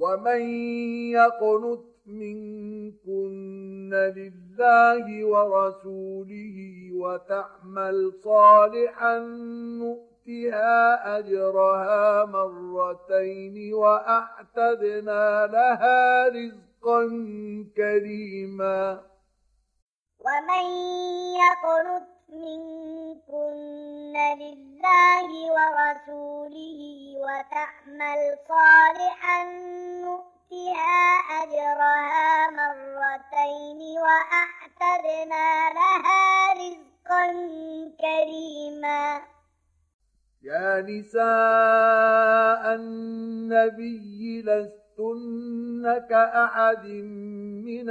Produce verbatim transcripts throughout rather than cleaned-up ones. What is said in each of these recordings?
ومن يقنت منكن لله ورسوله وتعمل صالحا نؤتها أجرها مرتين وأعتدنا لها رزقا كريما. ومن يقنت منكن لله ورسوله وتعمل صالحا نؤتها أجرها مرتين وأعتدنا لها رزقا كريما. يا نساء النبي لستن كأحد من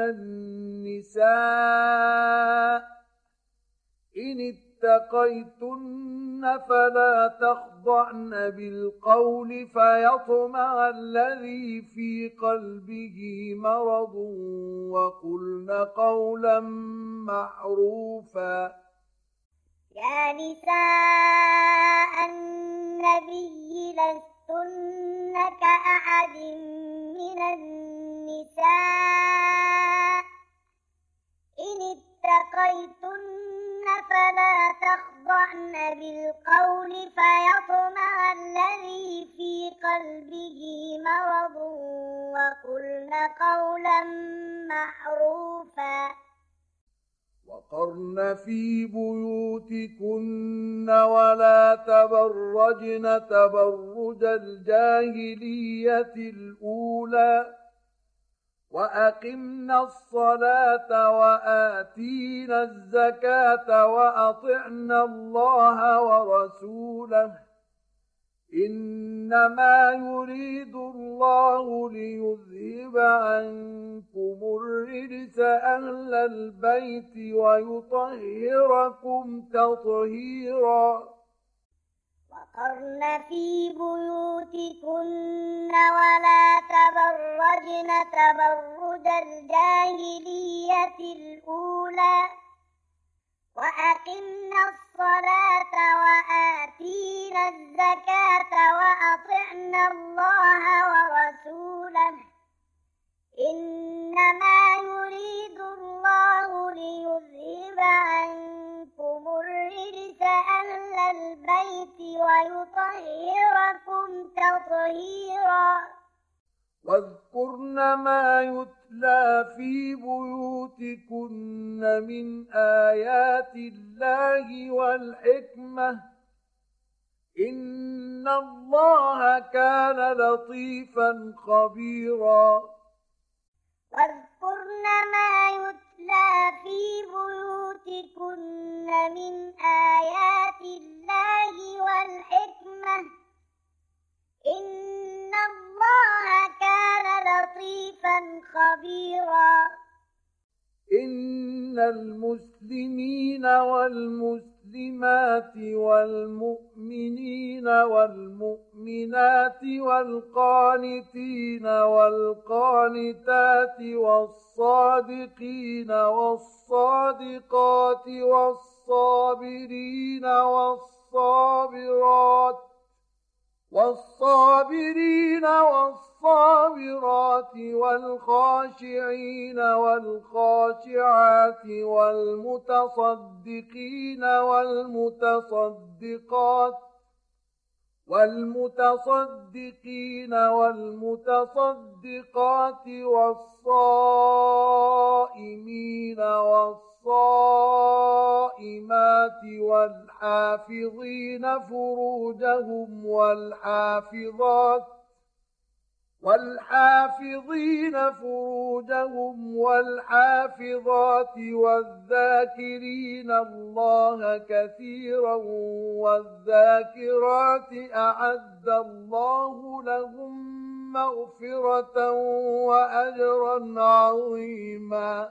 النساء إن اتقيتن فلا تخضعن بالقول فيطمع الذي في قلبه مرض وقلن قولا معروفا. يا نساء النبي لستن كأحد من النساء إن اتقيتن فلا تخضعن بالقول فيطمع الذي في قلبه مرض وقلن قولا معروفا. وقرن في بيوتكن ولا تبرجن تبرج الجاهلية الأولى وأقمنا الصلاة وآتينا الزكاة وأطعنا الله ورسوله إنما يريد الله ليذهب عنكم الرجس أهل البيت ويطهركم تطهيرا. وقرن في بيوتكن ولا تبرجن تبرج الجاهلية الأولى وأقمنا الصلاة وآتينا الزكاة وأطعنا الله ورسوله إنما يريد الله ليذهب عنكم الرجس أهل البيت ويطهركم تطهيرا. واذكرن ما يتلى في بيوتكن من آيات الله والحكمة إن الله كان لطيفا خبيرا. واذكرن ما يتلى في بيوتكن من آيات الله والحكمة إن الله كان لطيفا خبيرا. إن المسلمين والمسلمات والمؤمنين والمؤمنات والقانتين والقانتات والصادقين والصادقات والصابرين والصابرات والصابرين والصابرات والخاشعين والخاشعات والمتصدقين والمتصدقات والمتصدقين والمتصدقات والصائمين والصائمات والحافظين فروجهم والحافظات والحافظين فروجهم والحافظات والذاكرين الله كثيرا والذاكرات أعد الله لهم مغفرة وأجرا عظيما.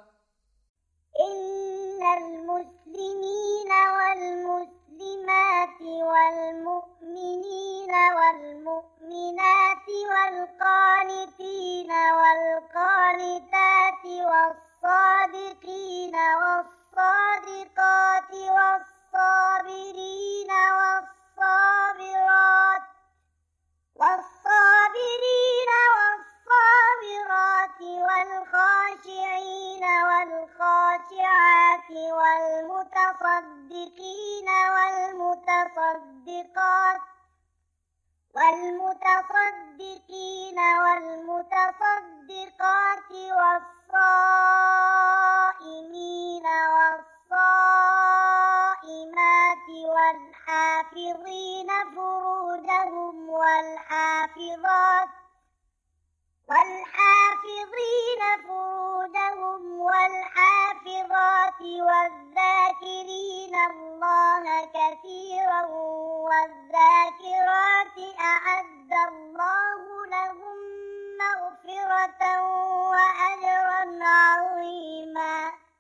إن المسلمين والمسلمات والمؤمنين والمؤمنات والقانتين والقانتات والصادقين والصادقات والصابرين والصابرات والصابرين والصابرات والمتصدقين والمتصدقات والمتصدقين والمتصدقات والصائمين والصائمات والحافظين فروجهم والحافظات والحافظين فروجهم والحافظات والذاكرين الله كثيرا والذاكرات أعد الله لهم مغفرة وأجرا عظيما.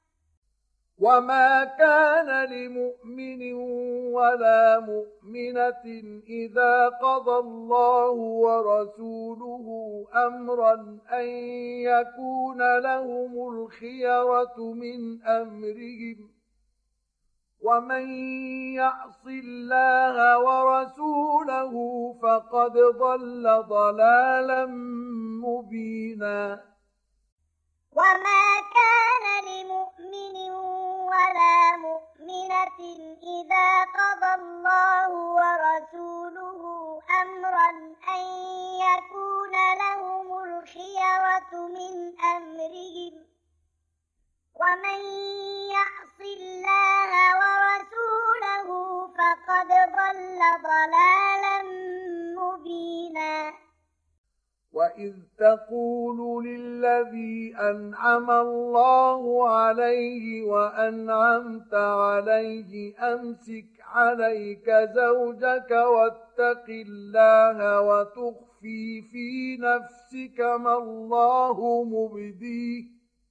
وما كان لمؤمن ولا مؤمنة إذا قضى الله ورسوله أمرا أن يكون لهم الخيرة من أمرهم ومن يعص الله ورسوله فقد ضل ضلالا مبينا. وما كان لمؤمن ولا مؤمنة إذا قضى الله ورسوله أمرا أن يكون لهم الخيرة من أمرهم ومن يعص الله ورسوله فقد ضل ضلالا مبينا. وإذ تقول للذي أنعم الله عليه وأنعمت عليه أمسك عليك زوجك واتق الله وتخفي في نفسك ما الله مبديه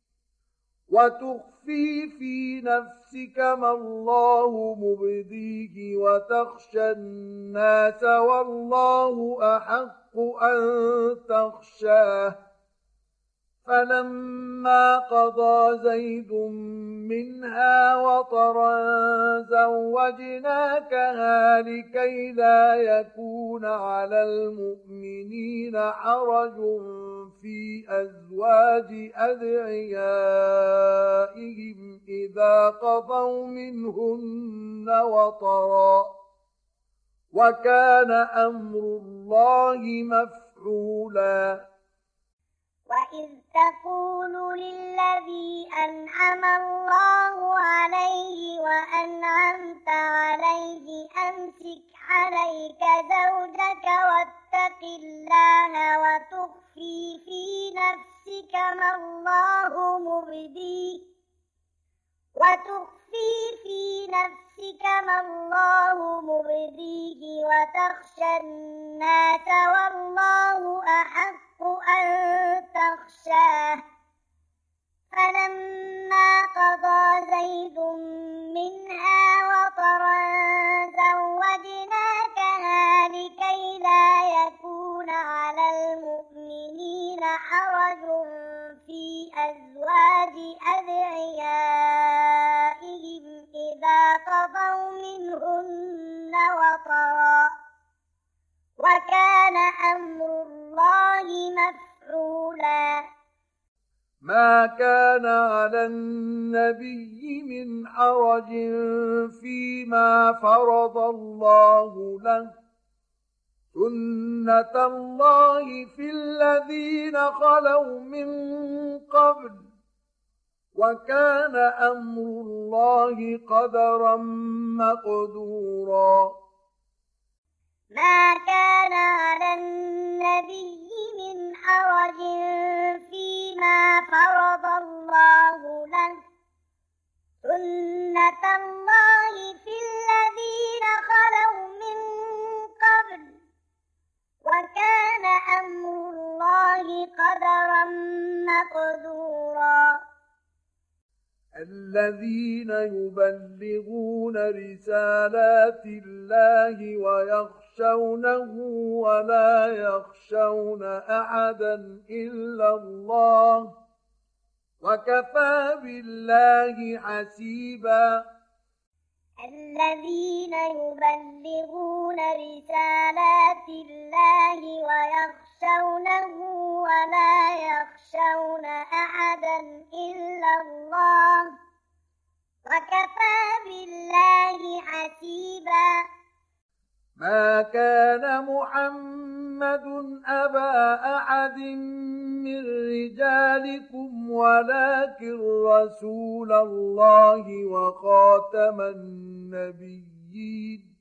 وتخفي في نفسك ما الله مبديه وتخشى الناس والله أحق أن تخشاه فلما قضى زيد منها وطرا زوجناكها لكي لا يكون على المؤمنين حرج في أزواج أدعيائهم إذا قضوا منهن وطرا وكان أمر الله مفعولا. وإذ تقول للذي أنعم الله عليه وأنعمت عليه أمسك عليك زوجك واتق الله وتخفي في نفسك ما الله مبديه وتخفي في نفسك ما الله مبديه وتخشى الناس والله أحق أن تخشاه فلما قضى زيد منها وطرا زوجناكها لكي لا يكون على المؤمنين حرج في أزواج أدعيائهم إذا قضوا منهن وطرا وكان أمر الله مفعولا. ما كان على النبي من حرج فيما فرض الله له سنة الله في الذين خلوا من قبل وكان أمر الله قدرا مقدورا. ما كان على النبي من حرج فيما فرض الله له سنة الله في الذين خلوا من قبل وكان أمر الله قدرا مقدورا. الذين يبلغون رسالات الله ويخشونه ولا يخشون أحدا إلا الله وكفى بالله حسيبا. الذين يبلغون رسالات الله ويخشونه ولا يخشون أحدا إلا الله وكفى بالله حسيبا. ما كان محمد أبا أحد من رجالكم ولكن رسول الله وخاتم النبيين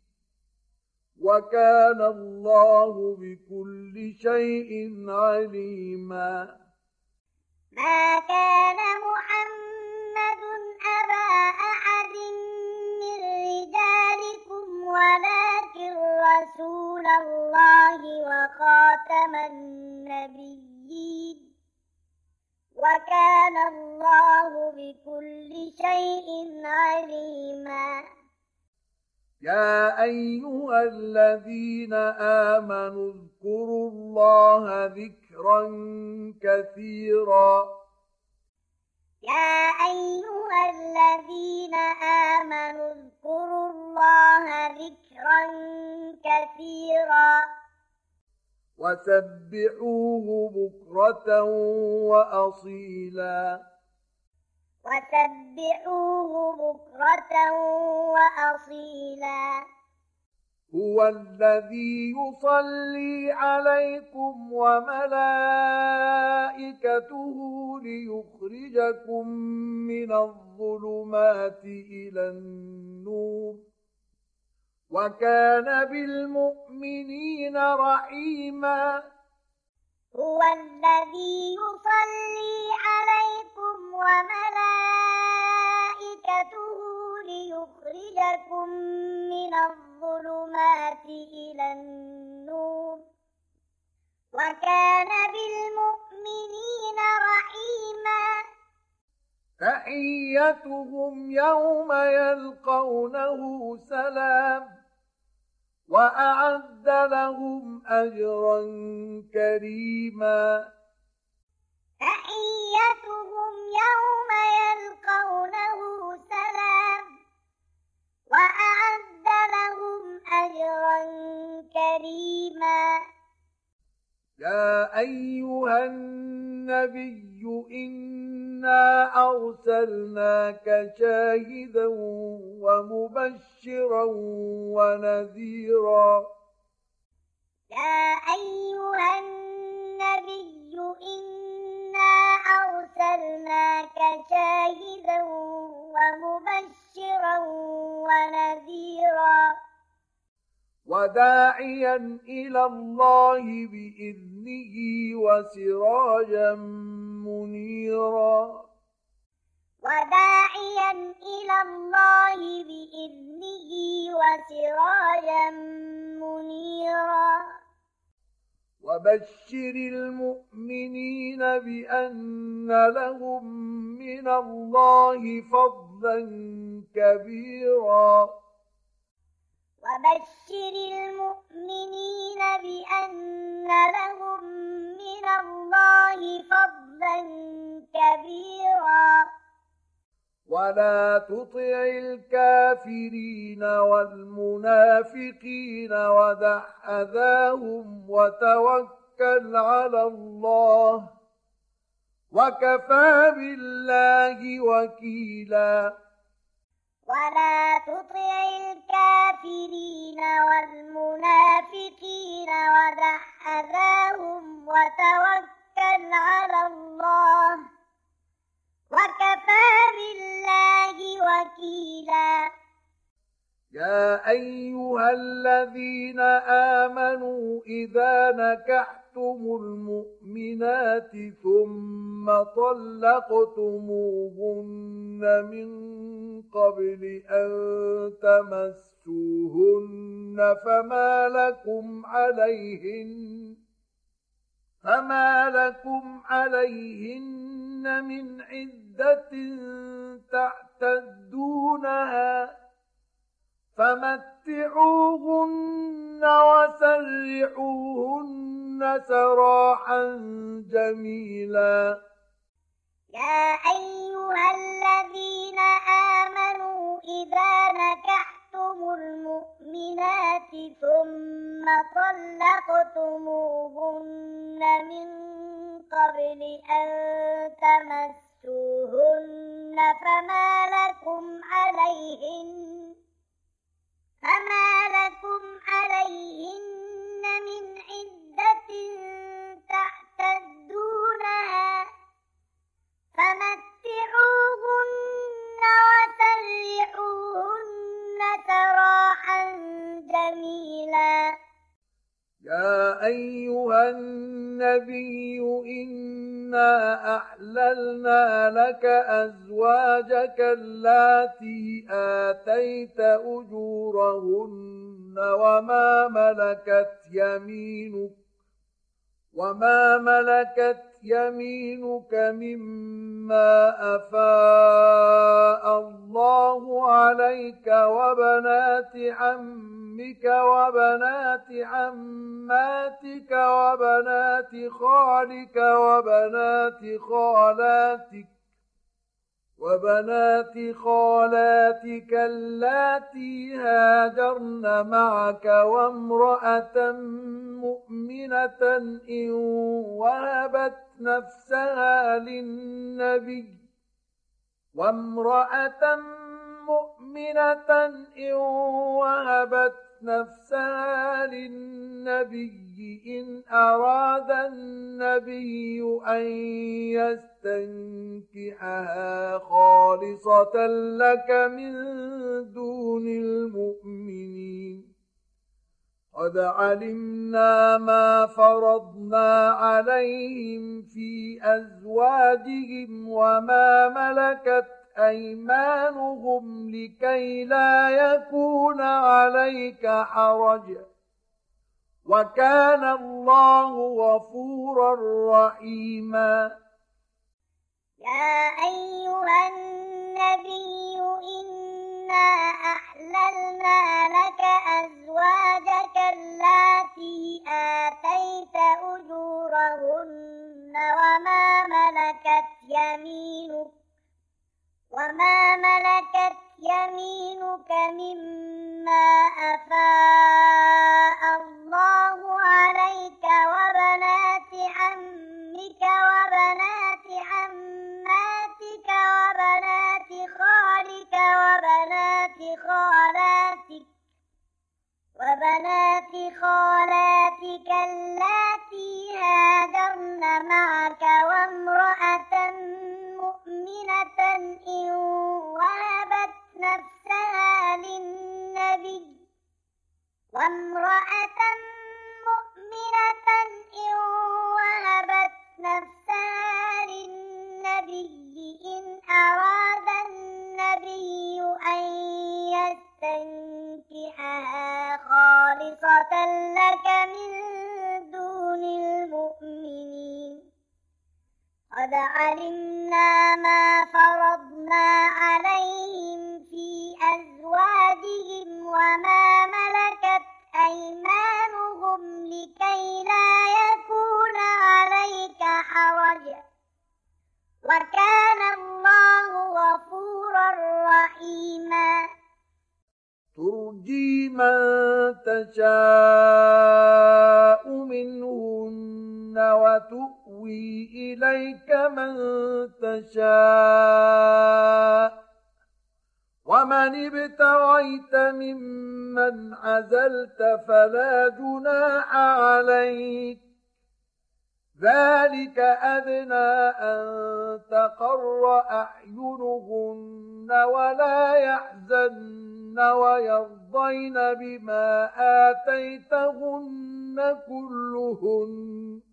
وكان الله بكل شيء عليما. ما كان محمد أبا أحد من رجالكم ولكن رسول الله وخاتم النبيين وكان الله بكل شيء عليما. يا أيها الذين آمنوا اذكروا الله ذكرا كثيرا. يا أيها الذين آمنوا اذكروا الله ذكرا كثيرا وسبحوه بكرة وأصيلا. وسبحوه بكرة وأصيلا. هو الذي يصلي عليكم وملائكته ليخرجكم من الظلمات إلى النور وكان بالمؤمنين رحيما. هو الذي يصلي عليكم وملائكته ليخرجكم من الظلمات إلى النور وكان بالمؤمنين رحيما. تحيتهم يوم يلقونه سلام وأعد لهم أجرا كريما. تحيتهم يوم يلقونه سلام وأعد لهم أجرا كريما. يا أيها النبي إنا أرسلناك شاهدا ومبشرا ونذيرا. يا أيها النبي إنا أرسلناك شاهدا ومبشرا ونذيرا وداعيا إلى الله بإذنه وسراجا منيرا. وداعيا إلى الله بإذنه وسراجا منيرا. وبشر المؤمنين بأن لهم من الله فضلا كبيرا. وبشر المؤمنين بأن لهم من الله فضلا كبيرا. ولا تطع الكافرين والمنافقين ودع أذاهم وتوكل على الله وكفى بالله وكيلا. ولا تطع الكافرين والمنافقين ودع أذاهم وتوكل على الله وكفى بالله وكيلا. يا أيها الذين آمنوا إذا نكحتم المؤمنات ثم طلقتموهن من قبل أن تمسوهن فما لكم عليهن فما لكم عليهن من عدة تعتدونها فمتعوهن وسرحوهن سراحا جميلا. يا أيها الذين آمنوا إذا نكحتم المؤمنات ثم طلقتموهن من قبل أن تمسوهن فما لكم عليهن فما لكم عليهن من عدة تعتدونها فمتعوهن وسرحوهن سراحا جميلا. يا أيها النبي إنا أحللنا لك أزواجك اللاتي آتيت أجورهن وما ملكت يمينك وما ملكت يمينك مما أفاء الله عليك وبنات عمك وبنات عماتك وبنات خالك وبنات خالاتك وبنات خالاتك اللاتي هاجرن معك وامرأة مؤمنة إن وهبت نفسها للنبي وامرأة مؤمنة إن وهبت نفسها للنبي إن أراد النبي أن يستنكحها خالصة لك من دون المؤمنين. قد علمنا ما فرضنا عليهم في أزواجهم وما ملكت أيمانهم لكي لا يكون عليك حرج وكان الله غفورا رحيما. يا أيها النبي إنا أحللنا لك أزواجك اللاتي آتيت أجورهن وما ملكت يمينك وما ملكت يمينك مما أفاء الله عليك وبنات عمك وبنات عماتك وبنات خالك وبنات خالاتك وبنات خالاتك اللاتي هاجرن معك وامرأة مؤمنة إن وهبت نفسها للنبي وامرأة مؤمنة إن وهبت نفسها للنبي إن أراد النبي أن يستنكحها خالصة لك من دون المؤمنين. قد علمنا ما فرضنا عليهم في أزواجهم وما ملكت أيمانهم لكي لا يكون عليك حرج وكان الله غفورا رحيما. ترجي من تشاء منهن وتؤوي إليك من تشاء ومن ابتغيت ممن عزلت فلا جناح عليك ذلك أدنى أن تقر أعينهن ولا يحزن ويرضين بما آتيتهن كلهن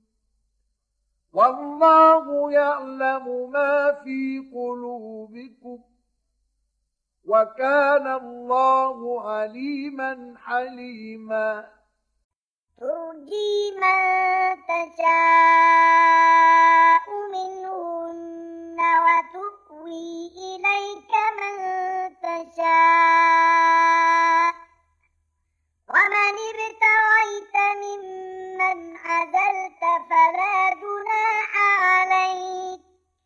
والله يعلم ما في قلوبكم وكان الله عليما حليما. ترجي من تشاء منهن وتؤوي إليك من تشاء ومن ابتغيت ممن عزلت فلا جناح عليك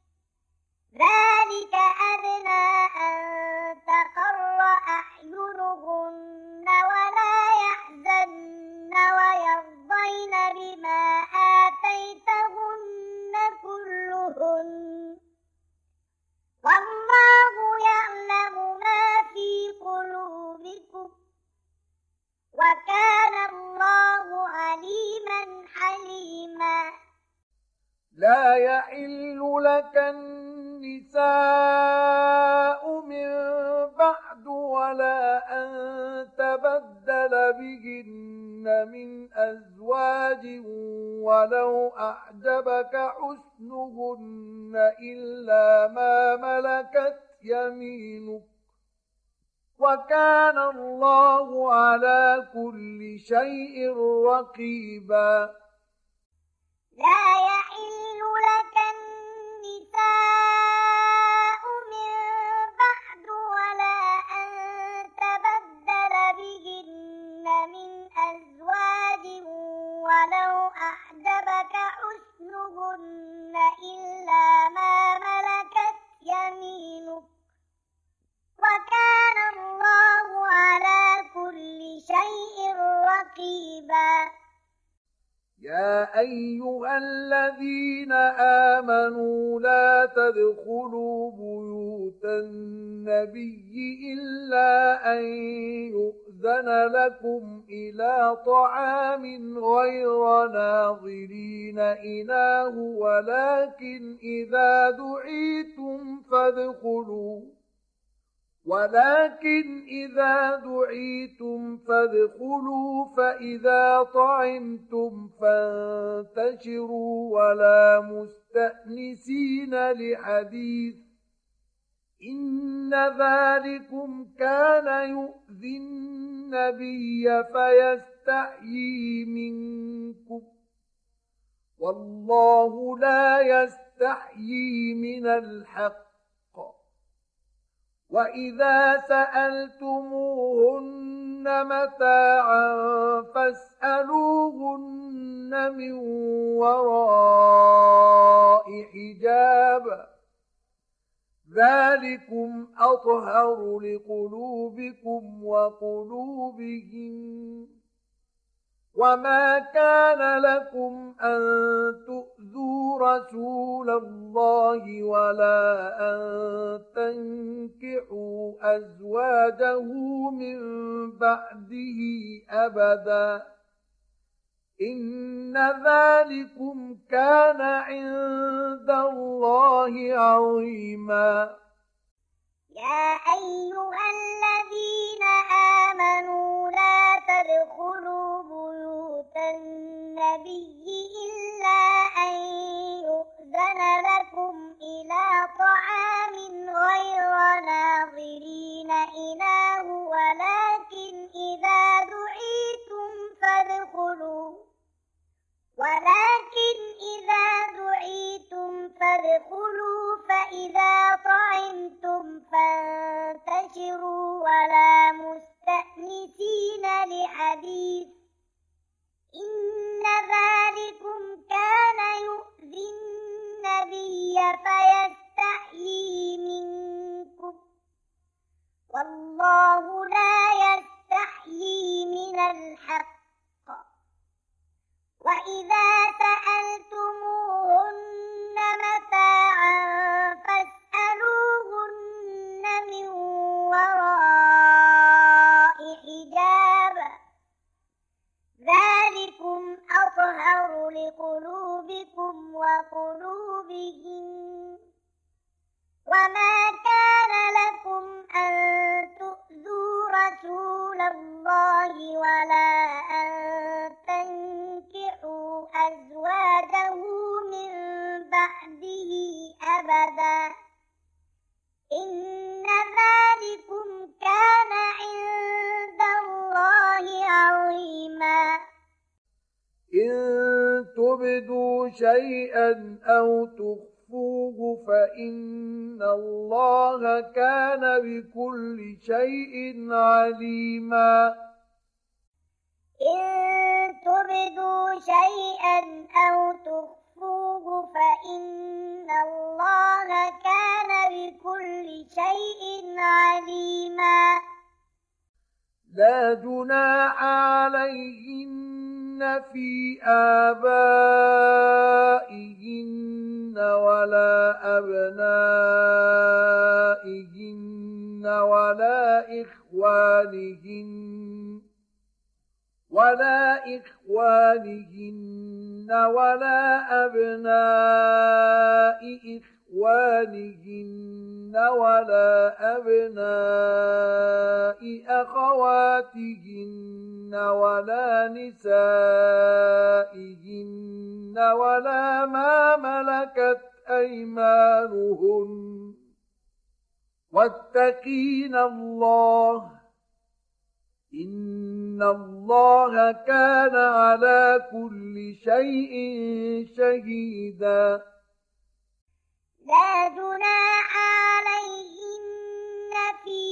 ذلك أدنى أن تقر أعينهن ولا يحزن ويرضين بما آتيتهن لا يحل لك النساء من بعد ولا أن تبدل بهن من أزواج ولو أعجبك حسنهن إلا ما ملكت يمينك وكان الله على كل شيء رقيبا. لا يحل لك النساء من بعد ولا أن تبدل بهن من أزواج ولو أعجبك حسنهن إلا ما ملكت يمينك وكان الله على كل شيء رقيبا. يا أيها الذين آمنوا لا تدخلوا بيوت النبي إلا أن يؤذن لكم إلى طعام غير ناظرين إناه ولكن إذا دعيتم فادخلوا ولكن إذا دعيتم فادخلوا فإذا طعمتم فانتشروا ولا مستأنسين لحديث إن ذلكم كان يؤذي النبي فيستحيي منكم والله لا يستحيي من الحق. وإذا سألتموهن متاعا فاسألوهن من وراء حجاب ذلكم أطهر لقلوبكم وقلوبهم وما كان لكم أن تؤذوا رسول الله ولا أن تنكحوا أزواجه من بعده أبدا إن ذلكم كان عند الله عظيما. يا أيها الذين آمنوا لا تدخلوا بيوت النبي إلا أن يؤذن لكم إلى طعام غير ناظرين إناه ولكن إذا دعيتم فادخلوا ولكن إذا دعيتم فادخلوا فإذا طعمتم فانتشروا ولا مستأنسين لحديث إن ذلكم كان يؤذي النبي فيستحيي منكم والله لا يستحيي من الحق. وإذا سألتموهن متاعا فاسألوهن من وراء حجاب ذلكم أطهر لقلوبكم وقلوبهم وما كان لكم أن تؤذوا رسول الله ولا أن تنكحوا أزواجه من بعده أبدا إن ذلكم كان عند الله عظيما. إن تبدوا شيئا أو تخفوه فإن الله كان بكل شيء عليما. إن تبدوا شيئا أو تخفوه فإن الله كان بكل شيء عليما. لا جناح عليهن في آبائهن ولا أبنائهن ولا إخوانهن ولا إخوانهن ولا أبناء إخوانهن ولا أبناء أخواتهن ولا نسائهن ولا ما ملكت أيمانهن واتقين الله إن الله كان على كل شيء شهيدا. لا جناح عليهن في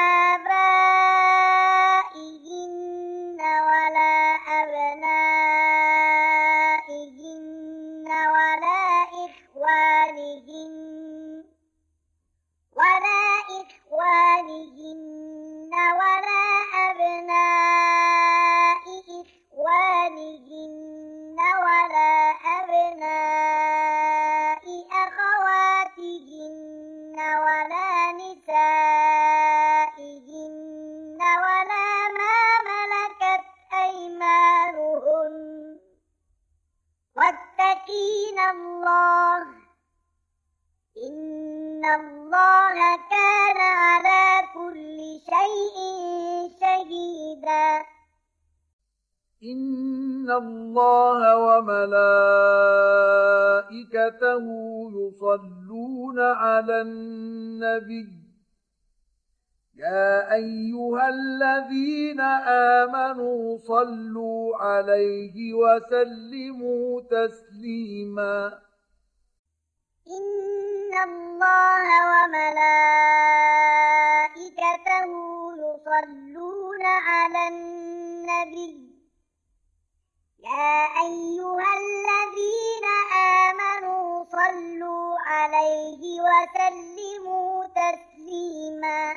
آبائهن ولا أبنائهن ولا إخوانهن ولا إخوانهن ولا أبناء إخوانهن ولا أبناء أخواتهن ولا نسائهن ولا ما ملكت أيمانهن واتقين الله إن الله كان على كل شيء شهيدا. إن الله وملائكته يصلون على النبي يا أيها الذين آمنوا صلوا عليه وسلموا تسليما. إن الله وملائكته يصلون على النبي يا أيها الذين آمنوا صلوا عليه وسلموا تسليما.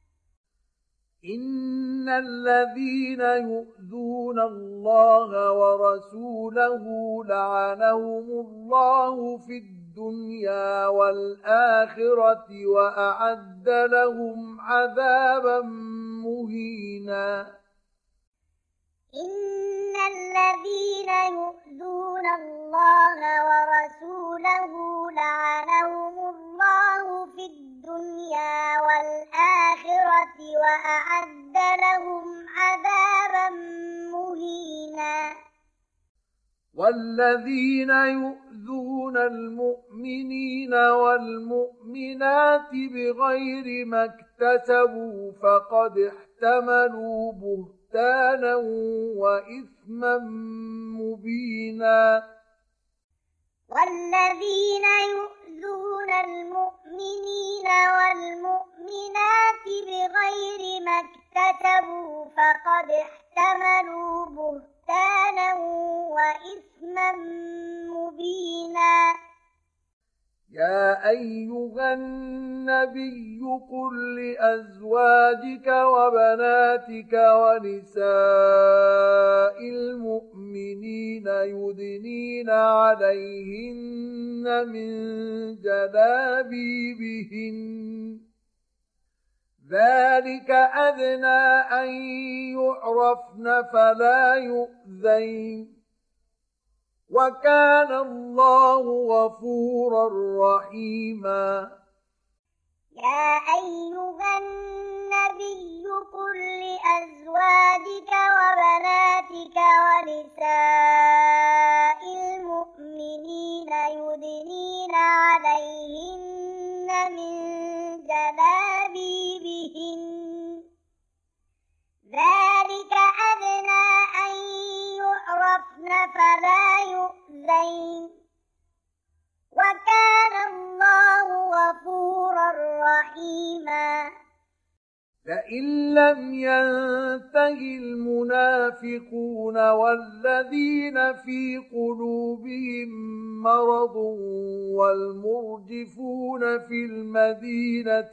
إن الذين يؤذون الله ورسوله لعنهم الله في الدنيا والآخرة وأعد لهم عذابا مهينا. إن الذين يؤذون الله ورسوله لعنهم الله في الدنيا والآخرة وأعد لهم عذابا مهينا. والذين يؤذون المؤمنين والمؤمنات بغير ما اكتسبوا فقد احتملوا بهتانا وإثما مبينا. والذين يؤذون المؤمنين والمؤمنات بغير ما اكتسبوا فقد احتملوا بهتانا وإثما مبينا. يا أيها النبي قل لأزواجك وبناتك ونساء المؤمنين يدنين عليهن من جلابيبهن ذلك أدنى أن يعرفن فلا يؤذين وكان الله غفورا رحيما. يا أيها النبي قل لأزواجك وبناتك ونساء المؤمنين يدنين عليهن من جلابيبهن ذلك أدنى أن يعرفن فلا يؤذين وكان الله غفورا رحيما. فإن لم ينته المنافقون والذين في قلوبهم مرض والمرجفون في المدينة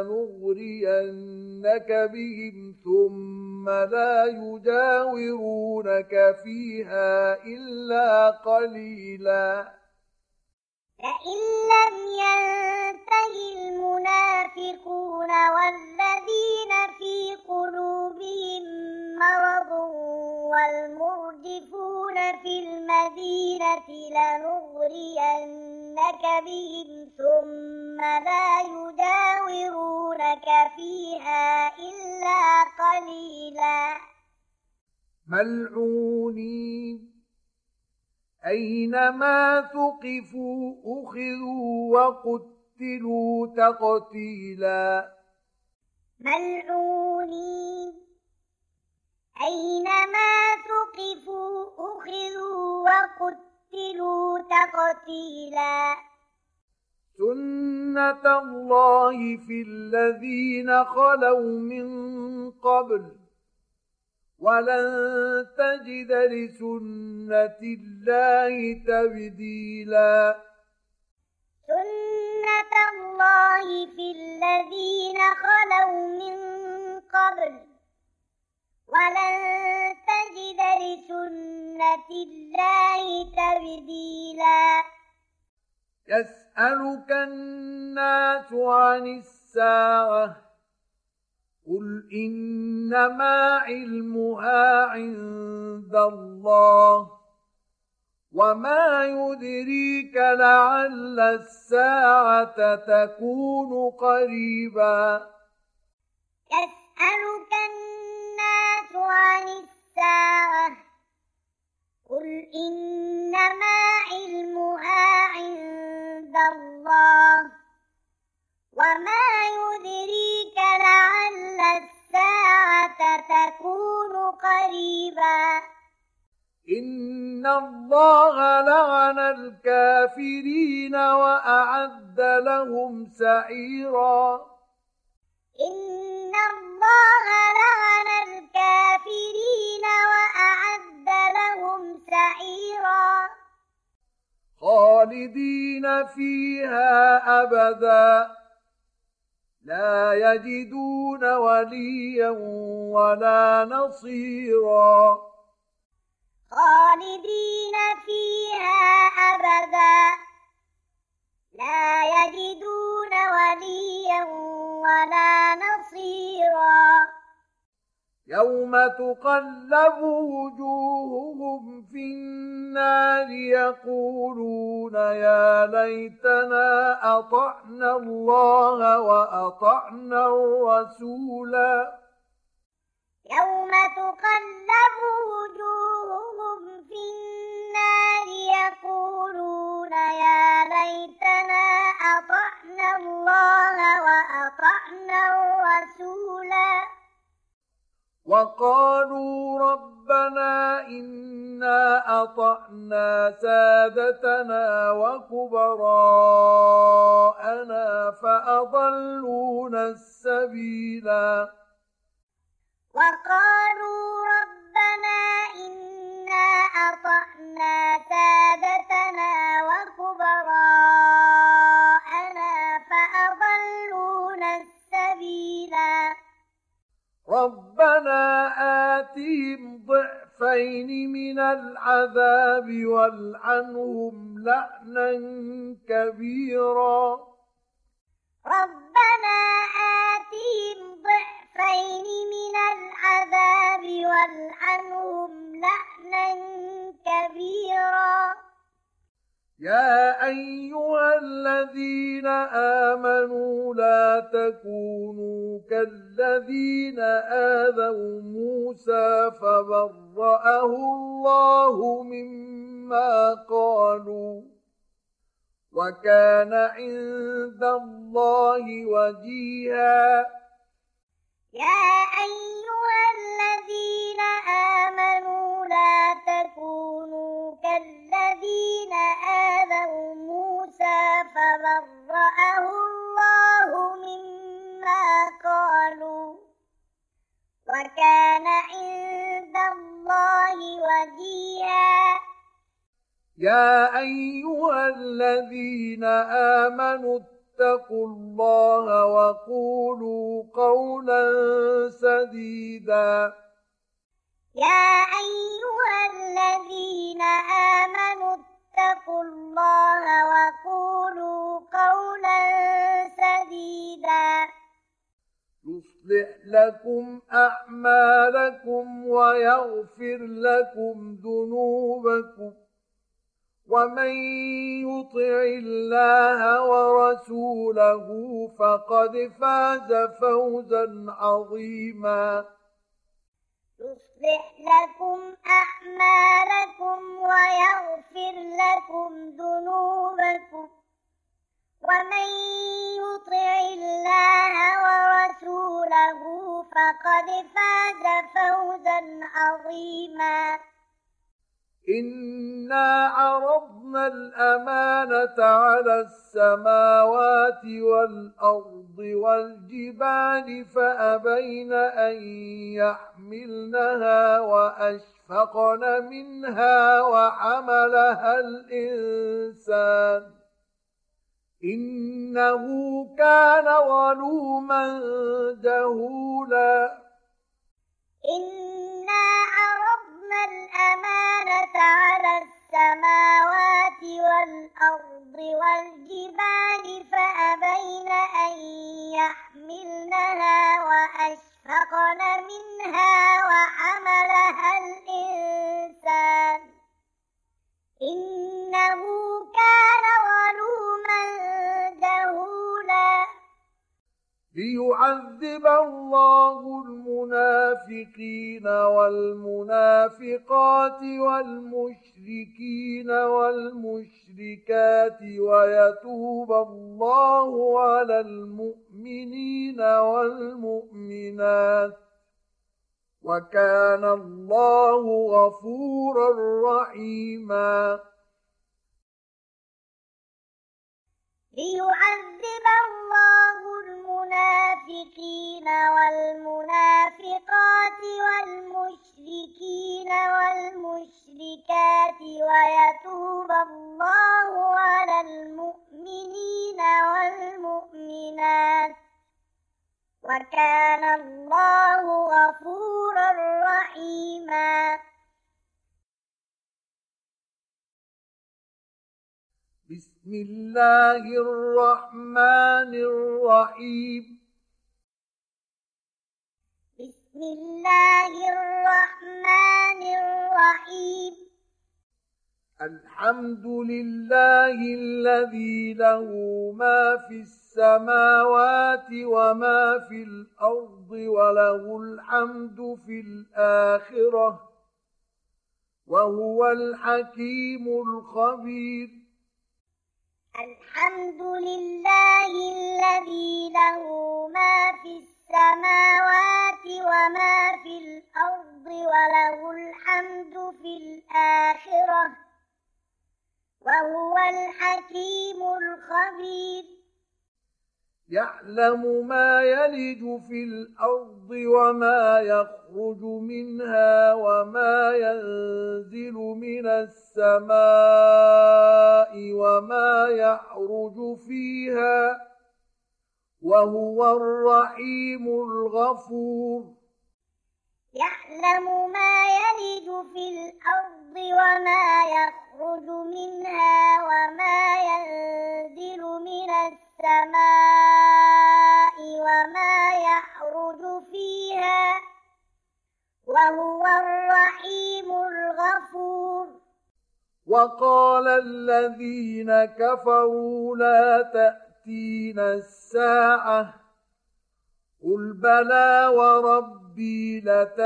لنغرينك بهم ثم لا يجاورونك فيها إلا قليلا. فإن لم ينته المنافقون والذين في قلوبهم مرض لنغرينك بهم ثم لا يجاورونك فيها إلا قليلا ملعونين أينما ثقفوا أخذوا وقتلوا تقتيلا ملعونين أينما ثقفوا أخذوا وقتلوا تقتيلا سنة الله في الذين خلوا من قبل ولن تجد لسنة الله تبديلا سنة الله في الذين خلوا من قبل ولن تجد لسنة الله تبديلا يسألك الناس عن الساعة قل إنما علمها عند الله وما يدريك لعل الساعة تكون قريبا يسألك الناس عن الساعة قل إنما علمها عند الله وما يدريك لعل الساعة تكون قريبا إن الله لعن الكافرين وأعد لهم سعيرا إن الله لعن الكافرين وأعد لهم سعيرا خالدين فيها أبدا لا يجدون وليا ولا نصيرا خالدين فيها أبدا لا يجدون وليا ولا نصيرا يوم تقلب وجوههم في النار يقولون يا ليتنا أطعنا الله وأطعنا الرسولا يوم تقلب وجوههم في النار يقولون يا ليتنا أطعنا الله وأطعنا الرسولا وقالوا ربنا إنا أطعنا سادتنا وكبراءنا فأضلونا السبيلا وقالوا ربنا إنا أطعنا سادتنا وكبراءنا فأضلونا السبيلا ربنا آتهم ضعفين من العذاب والعنهم لعنا كبيرا ربنا آتهم ضعفين من العذاب والعنهم لعنا كبيرا يا أيها الذين آمنوا لا تكونوا كالذين آذوا موسى فبرأه الله مما قالوا وكان عند الله وجيها يا أيها الذين آمنوا لا تكونوا كالذين آذوا موسى فبرأه الله مما قالوا وكان عند الله وجيها يا أيها الذين آمنوا اتقوا الله وقولوا قولا سديدا يا أيها الذين آمنوا اتقوا الله وقولوا قولا سديدا يصلح لكم أعمالكم ويغفر لكم ذنوبكم ومن يطع الله ورسوله فقد فاز فوزا عظيما. يصلح لكم أعمالكم ويغفر لكم ذنوبكم ومن يطع الله ورسوله فقد فاز فوزا عظيما. إنا عرضنا الأمانة على السماوات والأرض والجبال فأبين أن يحملنها وأشفقن منها وحملها الإنسان إنه كان ظلوما جهولا. إنا عرضنا الأمانة على السماوات والأرض والجبال فأبين أن يحملنها وأشفقن منها وحملها الإنسان إنه كان ظلوما جهولا. ليعذب الله المنافقين والمنافقات والمشركين والمشركات ويتوب الله على المؤمنين والمؤمنات وكان الله غفورا رحيما. ليعذب الله المنافقين والمنافقات والمشركين والمشركات ويتوب الله على المؤمنين والمؤمنات وكان الله غفورا رحيما. بسم الله الرحمن الرحيم. بسم الله الرحمن الرحيم. الحمد لله الذي له ما في السماوات وما في الأرض وله الحمد في الآخرة وهو الحكيم الخبير. الحمد لله الذي له ما في السماوات وما في الأرض وله الحمد في الآخرة وهو الحكيم الخبير. يعلم ما يلج في الأرض وما يخرج منها وما ينزل من السماء وما يعرج فيها وهو الرحيم الغفور. يعلم ما يلج في الأرض وما يخرج منها وما ينزل من السماء وما يعرج فيها وهو الرحيم الغفور. وقال الذين كفروا لا تأتينا الساعة قل بلى وربي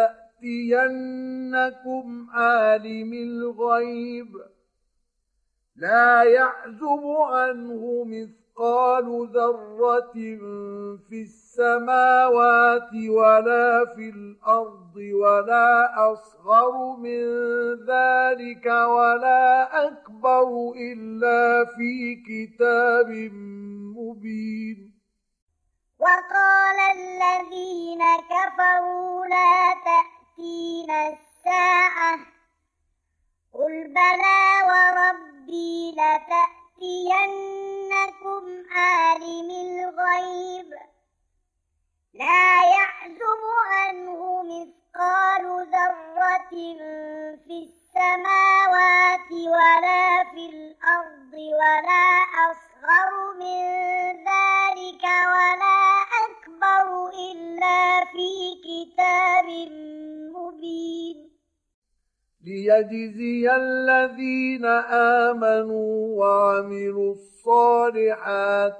لتأتينكم عالم الغيب لا يعزب عنه مثقال ذرة في السماوات ولا في الأرض ولا أصغر من ذلك ولا أكبر إلا في كتاب مبين. وقال الذين كفروا لا تأتينا الساعة قل بلى وربي لتأتينكم عالم الغيب لا يعزب عنه مثقال ذرة في السماوات ولا في الأرض ولا أصغر من ذلك ولا أكبر إلا في كتاب مبين. ليجزي الذين آمنوا وعملوا الصالحات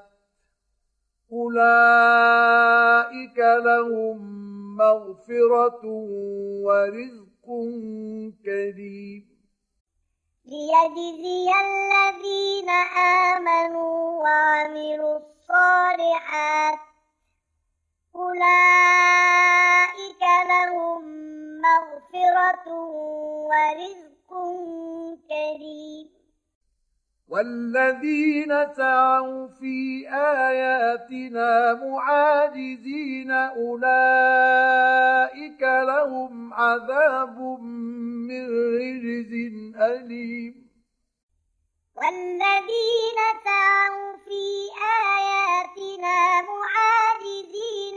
أولئك لهم مغفرة ورزق كريم ليجزي الذين آمنوا وعملوا الصالحات أولئك لهم مغفرة ورزق كريم والذين سعوا في آياتنا معاجزين أولئك لهم عذاب من رجز أليم والذين سعوا في آياتنا معاجزين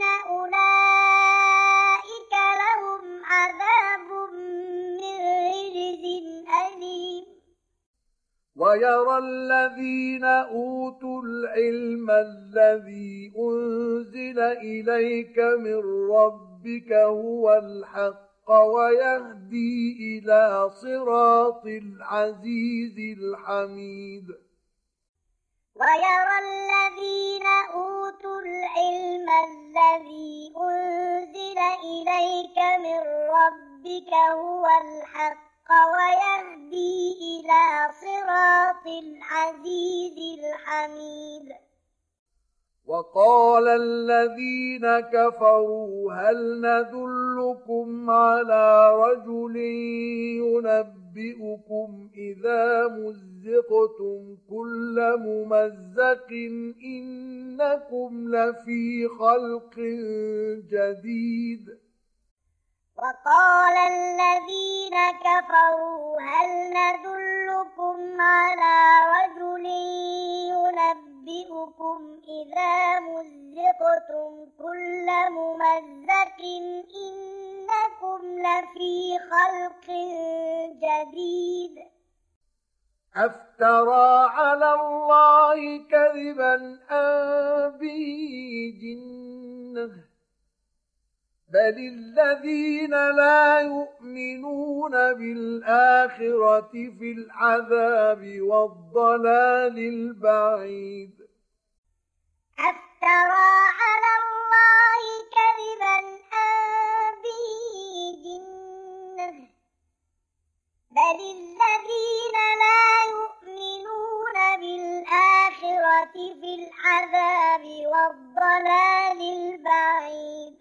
أولئك لهم عذاب من رجز أليم ويرى الذين أوتوا العلم الذي أنزل إليك من ربك هو الحق ويهدي إلى صراط العزيز الحميد ويرى الذين أوتوا العلم الذي أنزل إليك من ربك هو الحق ويهدي إلى صراط العزيز الحميد وقال الذين كفروا هل ندلكم على رجل ينبئكم إذا مزقتم كل ممزق إنكم لفي خلق جديد وقال الذين كفروا هل ندلكم على رجل ينبئكم إذا مزقتم كل ممزق إنكم لفي خلق جديد أفترى على الله كذبا أم به جنة بل الذين لا يؤمنون بالآخرة في العذاب والضلال البعيد أفترى على الله كذبا أم به جنة بل الذين لا يؤمنون بالآخرة في العذاب والضلال البعيد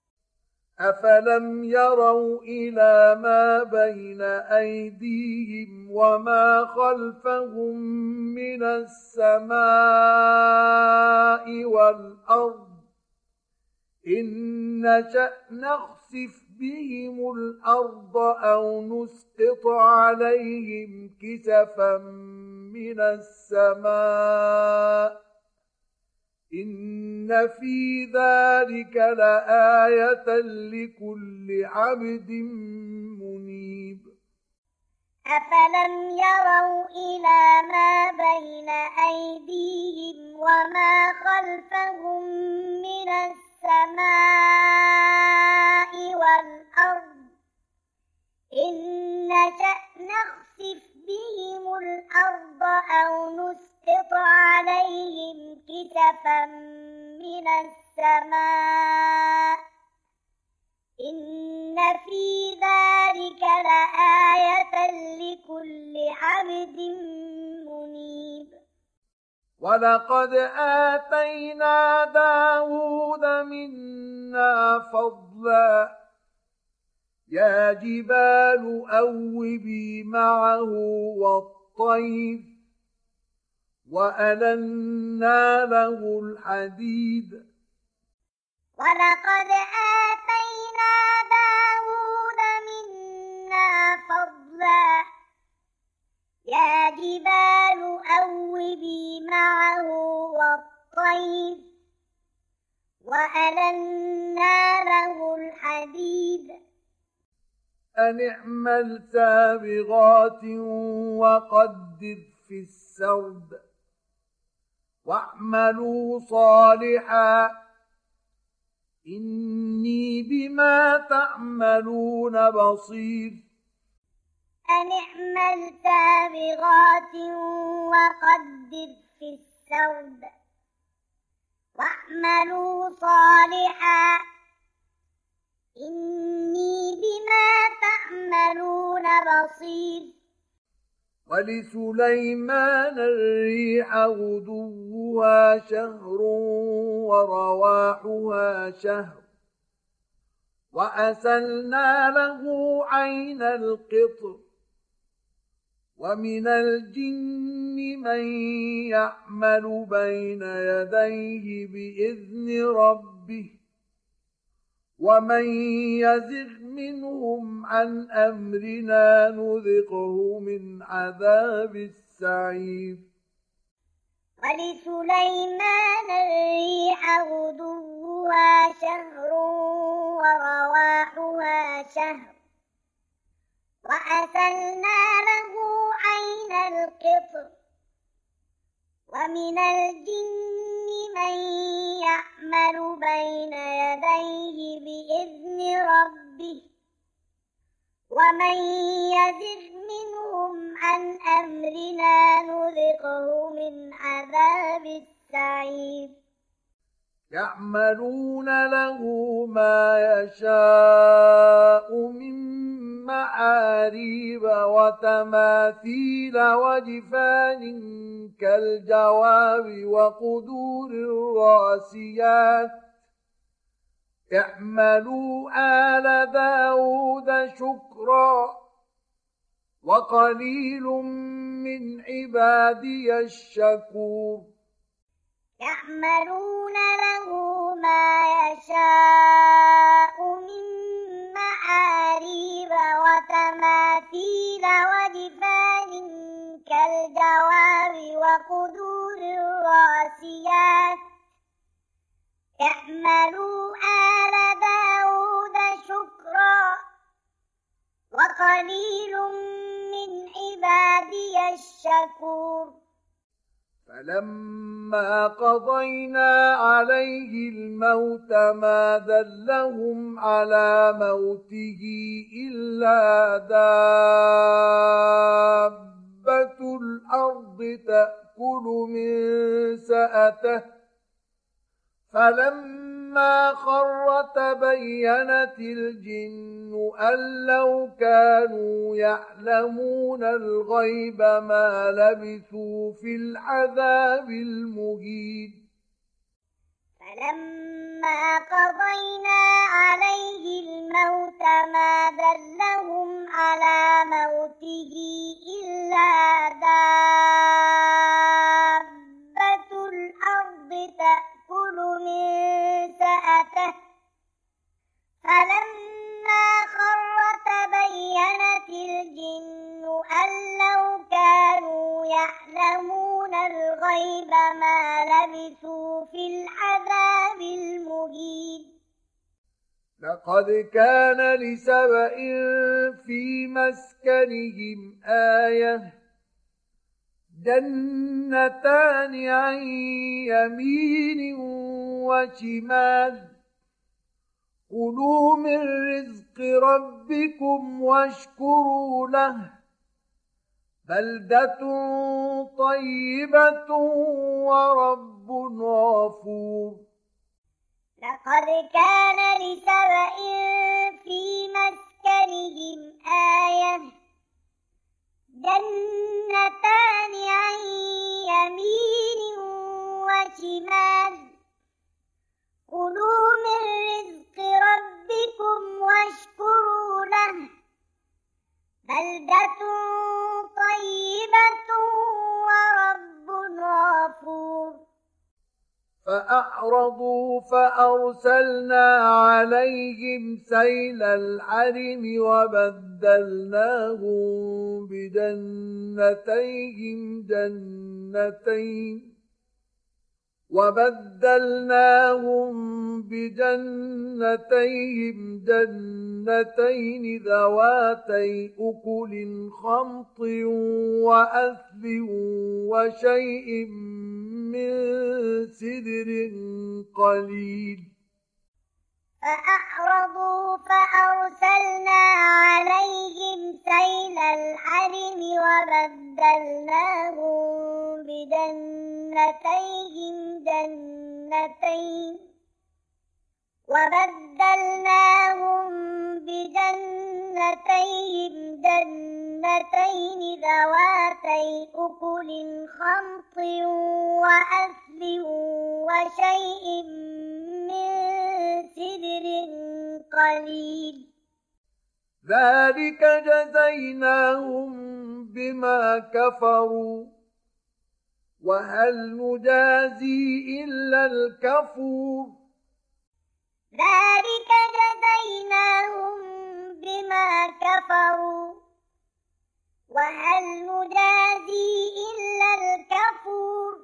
أفلم يروا إلى ما بين أيديهم وما خلفهم من السماء والأرض إن نشأ نخسف بهم الأرض أو نسقط عليهم كسفا من السماء إن في ذلك لآية لكل عبد منيب أفلم يروا إلى ما بين أيديهم وما خلفهم من السماء والأرض إن نشأ نخسف بهم الأرض أو نسقط عليهم كسفا من السماء إن في ذلك لآية لكل عبد منيب ولقد آتينا داود منا فضلا يا جبال أوبي معه والطير وألنا له الحديد ولقد آتينا داود منا فضلا يا جبال أوبي معه والطير وألنا له الحديد أن اعمل سابغات وقدر في السرد واعملوا صالحا إني بما تعملون بصير أن اعمل سابغات وقدر في السرد واعملوا صالحا إني بما تعملون بصير. ولسليمان الريح غدوها شهر ورواحها شهر وأسلنا له عين القطر ومن الجن من يعمل بين يديه بإذن ربه ومن يزغ منهم عن أمرنا نذقه من عذاب السعير. ولسليمان الريح غدوها شهر ورواحها شهر وأسلنا له عين القطر ومن الجن من يعمل بين يديه بإذن ربه ومن يزغ منهم عن أمرنا نذقه من عذاب السعير. يعملون له ما يشاء من محاريب وتماثيل وجفان كالجواب وقدور الراسيات اعملوا آل داود شكرا وقليل من عبادي الشكور. يعملون له ما يشاء من محاريب وتماثيل وجفان كالجواب وقدور الراسيات اعملوا آل داود شكرا وقليل من عبادي الشكور. فلما قضينا عليه الموت ما دلهم على موته إلا دابة الأرض تأكل من سأته فلما خر تبينت الجن أن لو كانوا يعلمون الغيب ما لبثوا في العذاب المهين. فلما قضينا عليه الموت ما دلهم على موته إلا دابة الأرض تأكل من سأته فلما خر تبينت الجن أن لو كانوا يعلمون الغيب ما لبثوا في العذاب المهين. لقد كان لسبإ في مسكنهم آية جنتان عن يمين وشمال كلوا من رزق ربكم واشكروا له بلدة طيبة ورب غفور. لقد كان لسبإ في مسكنهم آية جنتان عن يمين وشمال كلوا من رزق ربكم واشكروا له بلدة طيبة ورب غفور. فأعرضوا فأرسلنا عليهم سيل العرم وبدلناهم بجنتيهم جنتين وبدلناهم بجنتيهم جنتين ذواتي أكل خمط وأثل وشيء من سدر قليل. فأعرضوا فأرسلنا عليهم سيل الحرم وبدلناهم بجنتيهم جنتين وبدلناهم بجنتيهم جنتين ذواتي أكل خمط وأثل وشيء من سدر قليل ذلك جزيناهم بما كفروا وهل نجازي إلا الكفور ذلك جزيناهم بما كفروا وهل نجازي إلا الكفور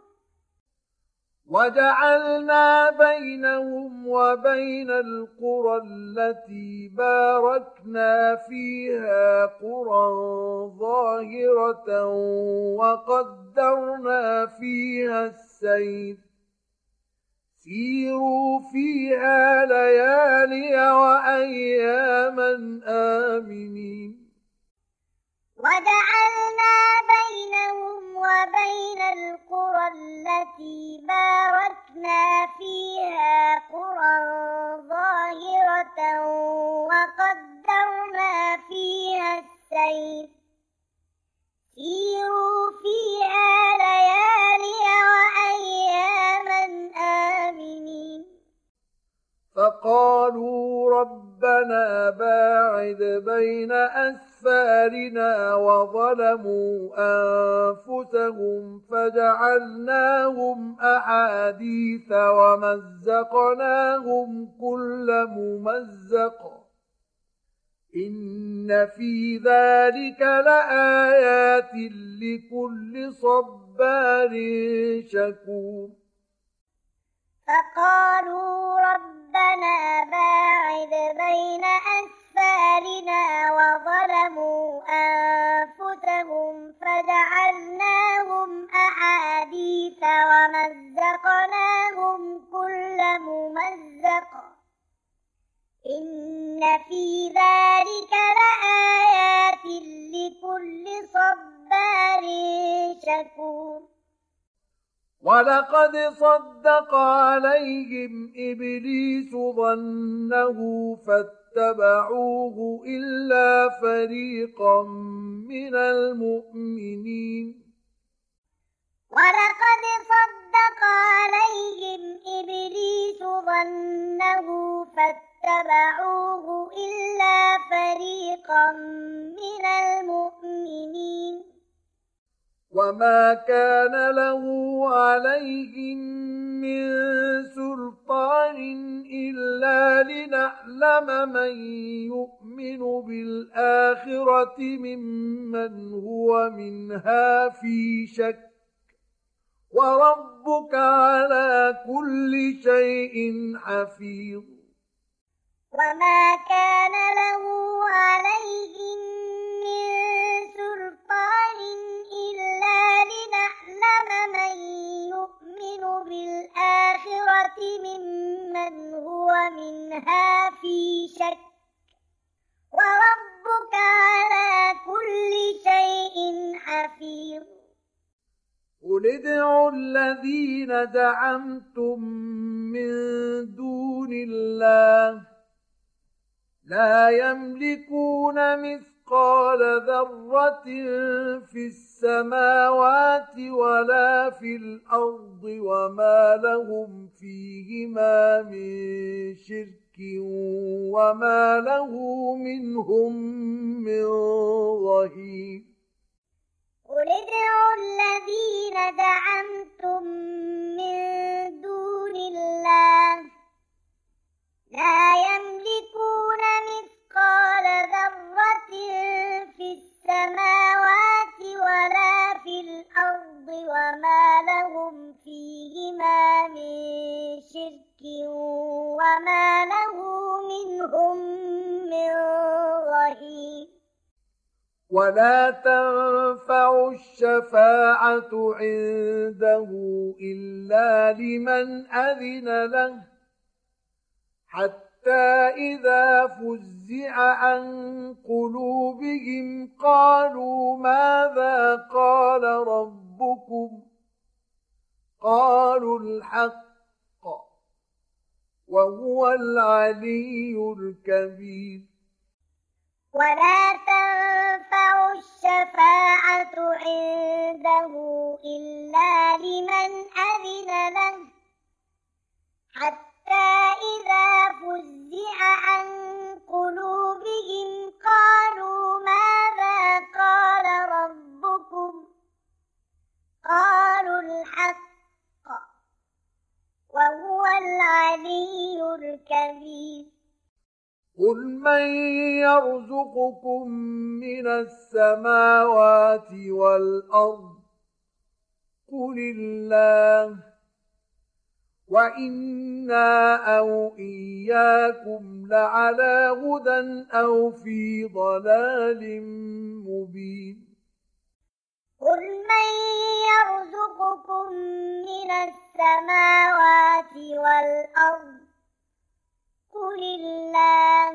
وجعلنا بينهم وبين القرى التي باركنا فيها قرى ظاهرة وقدرنا فيها السير سيروا فيها ليالي وأياما آمنين وجعلنا بينهم وبين القرى التي باركنا فيها قرى ظاهرة وقدرنا فيها السير سيروا فيها ليالي وأياما آمنين فقالوا ربنا باعد بين أسفارنا وظلموا أنفسهم فجعلناهم أحاديث ومزقناهم كل ممزق إن في ذلك لآيات لكل صبار شكور فقالوا ربنا باعد بين أسفارنا وظلموا أنفسهم فجعلناهم أحاديث ومزقناهم كل ممزق إن في ذلك لآيات لكل صبار شكور ولقد صدق عليهم إبليس ظنه فاتبعوه إلا فريقا من المؤمنين ولقد صدق عليهم إبليس ظنه فاتبعوه إلا فريقا من المؤمنين وما كان له عليهم من سلطان إلا لنعلم من يؤمن بالآخرة ممن هو منها في شك وربك على كل شيء حفيظ وما كان له عليهم من سلطان إلا لنعلم من يؤمن بالآخرة ممن هو منها في شك وربك على كل شيء حفيظ قل ادعوا الذين زعمتم من دون الله لا يملكون مثقال ذرة في السماوات ولا في الأرض وما لهم فيهما من شرك وما له منهم من ظهير قل ادعوا الذين زعمتم من دون الله لا يملكون مثقال ذرة في السماوات ولا في الأرض وما لهم فيهما من شرك وما له منهم من ظهير ولا تنفع الشفاعة عنده إلا لمن أذن له حتى حتى إذا فزع عن قلوبهم قالوا ماذا قال ربكم قالوا الحق وهو العلي الكبير. ولا تنفع الشفاعة عنده إلا لمن أذن له حتى إذا فزع عن قلوبهم قالوا ماذا قال ربكم قالوا الحق وهو العلي الكبير. قل من يرزقكم من السماوات والأرض قل الله وإنا أو إياكم لعلى هدى أو في ضلال مبين. قل من يرزقكم من السماوات والأرض قل الله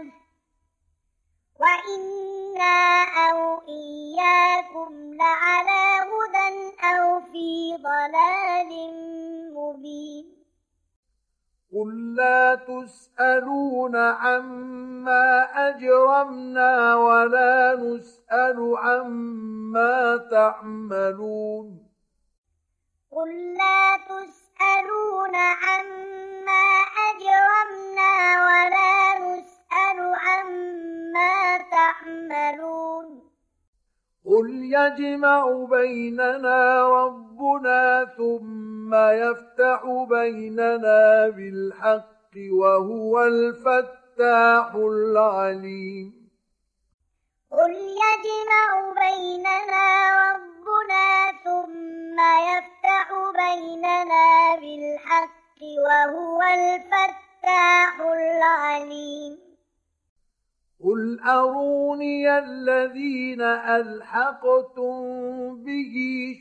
وإنا أو إياكم لعلى هدى أو في ضلال مبين. قل لا تسألون عما أجرمنا ولا نسأل عما تعملون. قل لا تسألون عما أجرمنا ولا نسأل عما تعملون. قل يجمع بيننا ربنا ثم يفتح بيننا بالحق وهو الفتاح العليم. قل يجمع بيننا ربنا ثم يفتح بيننا بالحق وهو الفتاح العليم. قل أروني الذين ألحقتم به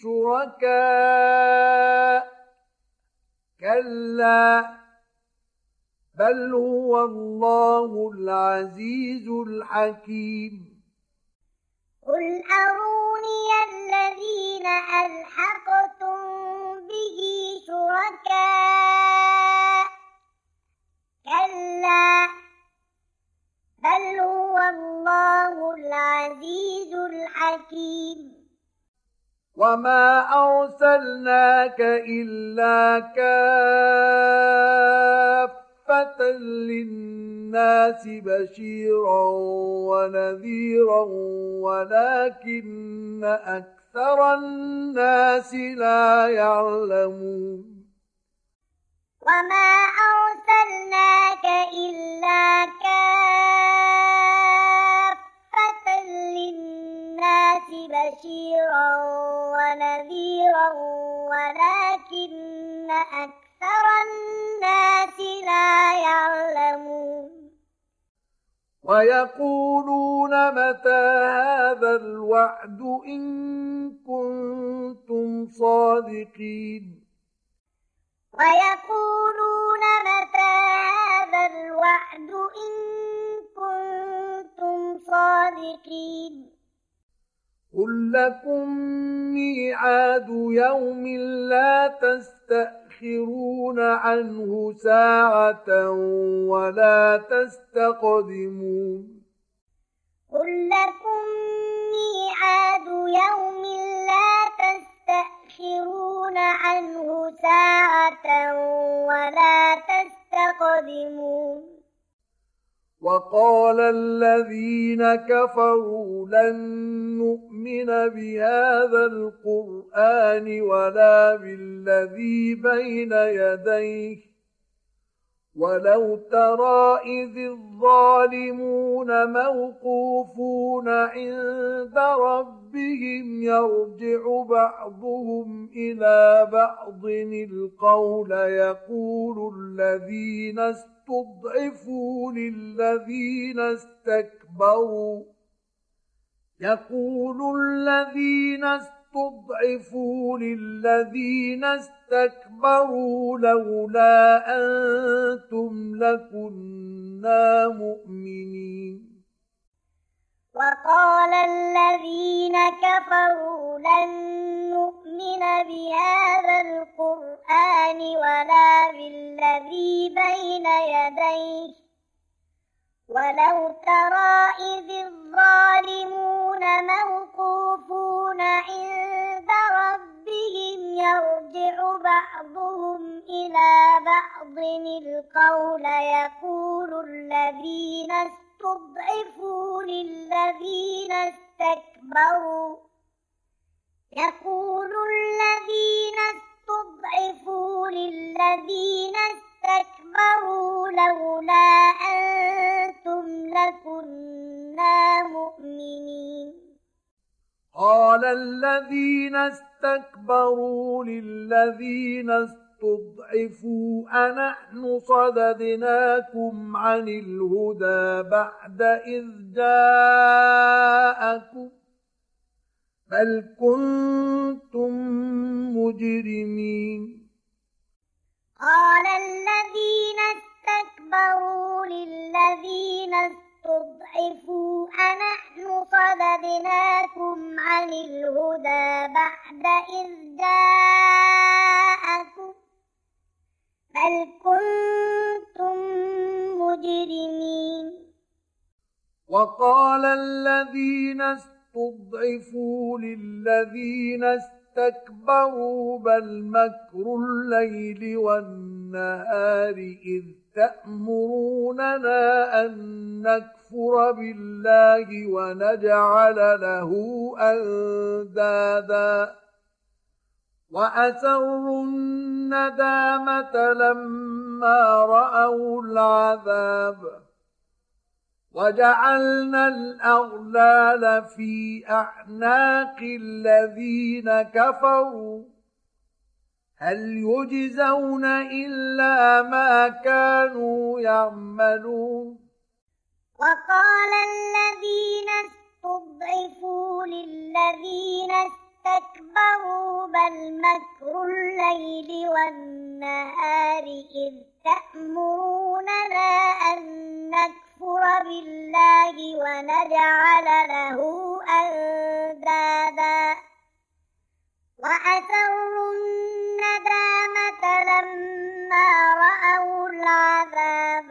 شركاء كلا بل هو الله العزيز الحكيم. قل أروني الذين ألحقتم به شركاء كلا بل هو الله العزيز الحكيم. وما أرسلناك إلا كافة للناس بشيرا ونذيرا ولكن أكثر الناس لا يعلمون. وما أرسلناك إلا كافة للناس بشيرا ونذيرا ولكن أكثر الناس لا يعلمون. ويقولون متى هذا الوعد إن كنتم صادقين. ويقولون متى هذا الوعد إن كنتم صادقين. قل لكم ميعاد يوم لا تستأخرون عنه ساعة ولا تستقدمون. قل لكم ميعاد يوم لا تستأخرون عنه ساعة ولا تستقدمون. وقال الذين كفروا لن نؤمن بهذا القرآن ولا بالذي بين يديه ولو ترى إذ الظالمون موقوفون عند ربهم يرجع بعضهم إلى بعض القول يقول الذين استضعفوا للذين استكبروا يقول الذين استكبروا استضعفوا للذين استكبروا لولا أنتم لكنا مؤمنين وقال الذين كفروا لن نؤمن بهذا القرآن ولا بالذي بين يديه ولو ترى إذ الظالمون موقوفون عند ربهم يرجع بعضهم إلى بعض القول يقول الذين استضعفوا للذين استكبروا يقول الذين استضعفوا للذين استكبروا لولا أنتم لكنا مؤمنين قال الذين استكبروا للذين استضعفوا أنحن صددناكم عن الهدى بعد إذ جاءكم بل كنتم مجرمين قال الذين استكبروا للذين استضعفوا أنحن صددناكم عن الهدى بعد إذ جاءكم بل كنتم مجرمين وقال الذين استضعفوا للذين استكبروا بل مكر الليل والنهار إذ تأمروننا أن نكفر بالله ونجعل له أندادا وأسروا الندامة لما رأوا العذاب وجعلنا الأغلال في أعناق الذين كفروا هل يجزون إلا ما كانوا يعملون وقال الذين استضعفوا للذين استكبروا بل مكر الليل والنهار إذ تأمروننا أن نكفر بالله ونجعل له أندادا وأسروا الندامة لما رأوا العذاب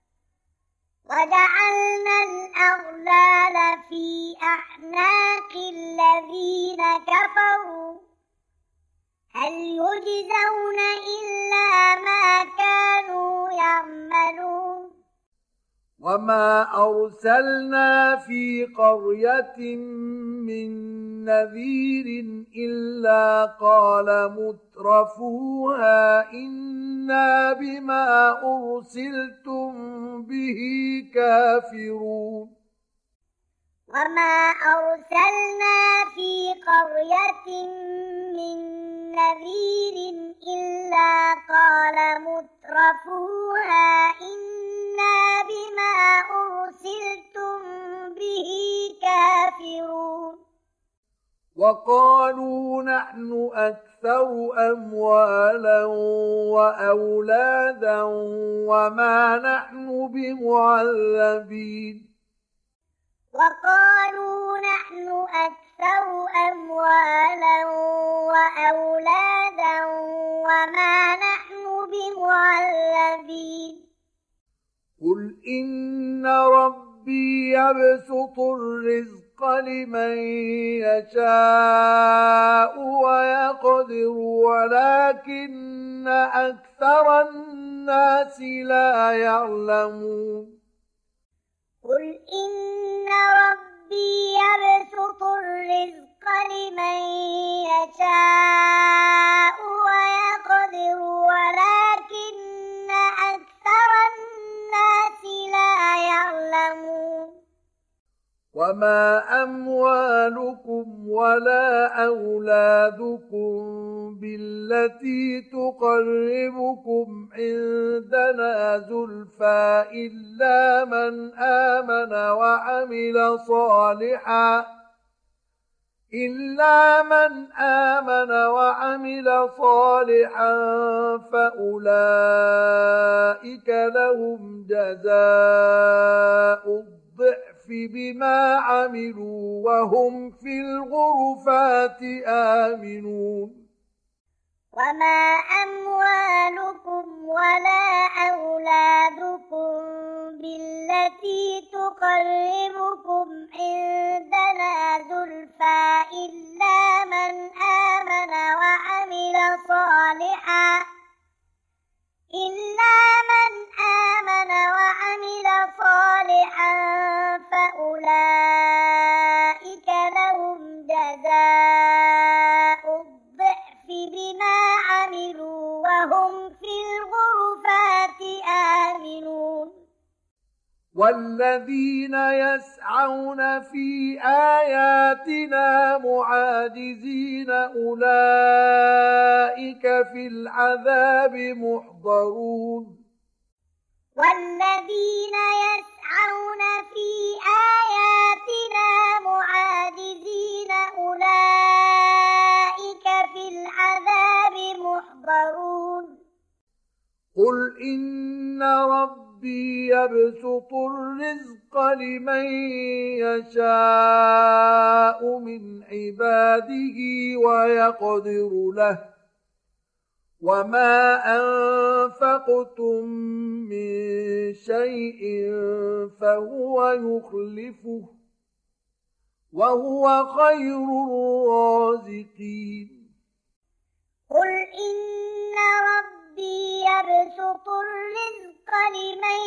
وجعلنا الأغلال في أعناق الذين كفروا هل يجزون إلا ما كانوا يعملون وما أرسلنا في قرية من نذير إلا قال مترفوها إنا بما أرسلتم به كافرون وما أرسلنا في قرية من نذير إلا قال مترفوها إنا بما أرسلتم به كافرون وقالوا نحن أكثر أموالا وأولادا وما نحن بمعذبين وقالوا نحن أكثر أموالا وأولادا وما نحن بمعذبين قل إن ربي يبسط الرزق لمن يشاء ويقدر ولكن أكثر الناس لا يعلمون قل إن ربي يبسط الرزق لمن يشاء ويقدر ولكن أكثر الناس لا يعلمون وما أموالكم ولا أولادكم بالتي تقربكم عندنا زلفى إلا من آمن وعمل صالحا إلا من آمن وعمل صالحا فأولئك لهم جزاء الضعف بما عملوا وهم في الغرفات آمنون وما أموالكم ولا أولادكم بالتي تقربكم عندنا زلفى إلا من آمن وعمل صالحا إلا من آمن وعمل صالحا فأولئك لهم جزاء الضعف بما عملوا وهم في الغرفات آمنون والذين يسعون في آياتنا معاجزين أولئك في العذاب محضرون والذين يسعون في آياتنا معاجزين أولئك في العذاب محضرون قل إن ربي يبسط الرزق لمن يشاء من عباده ويقدر له وما أنفقتم من شيء فهو يخلفه وهو خير الرازقين قل إن ربي يبسط الرزق لمن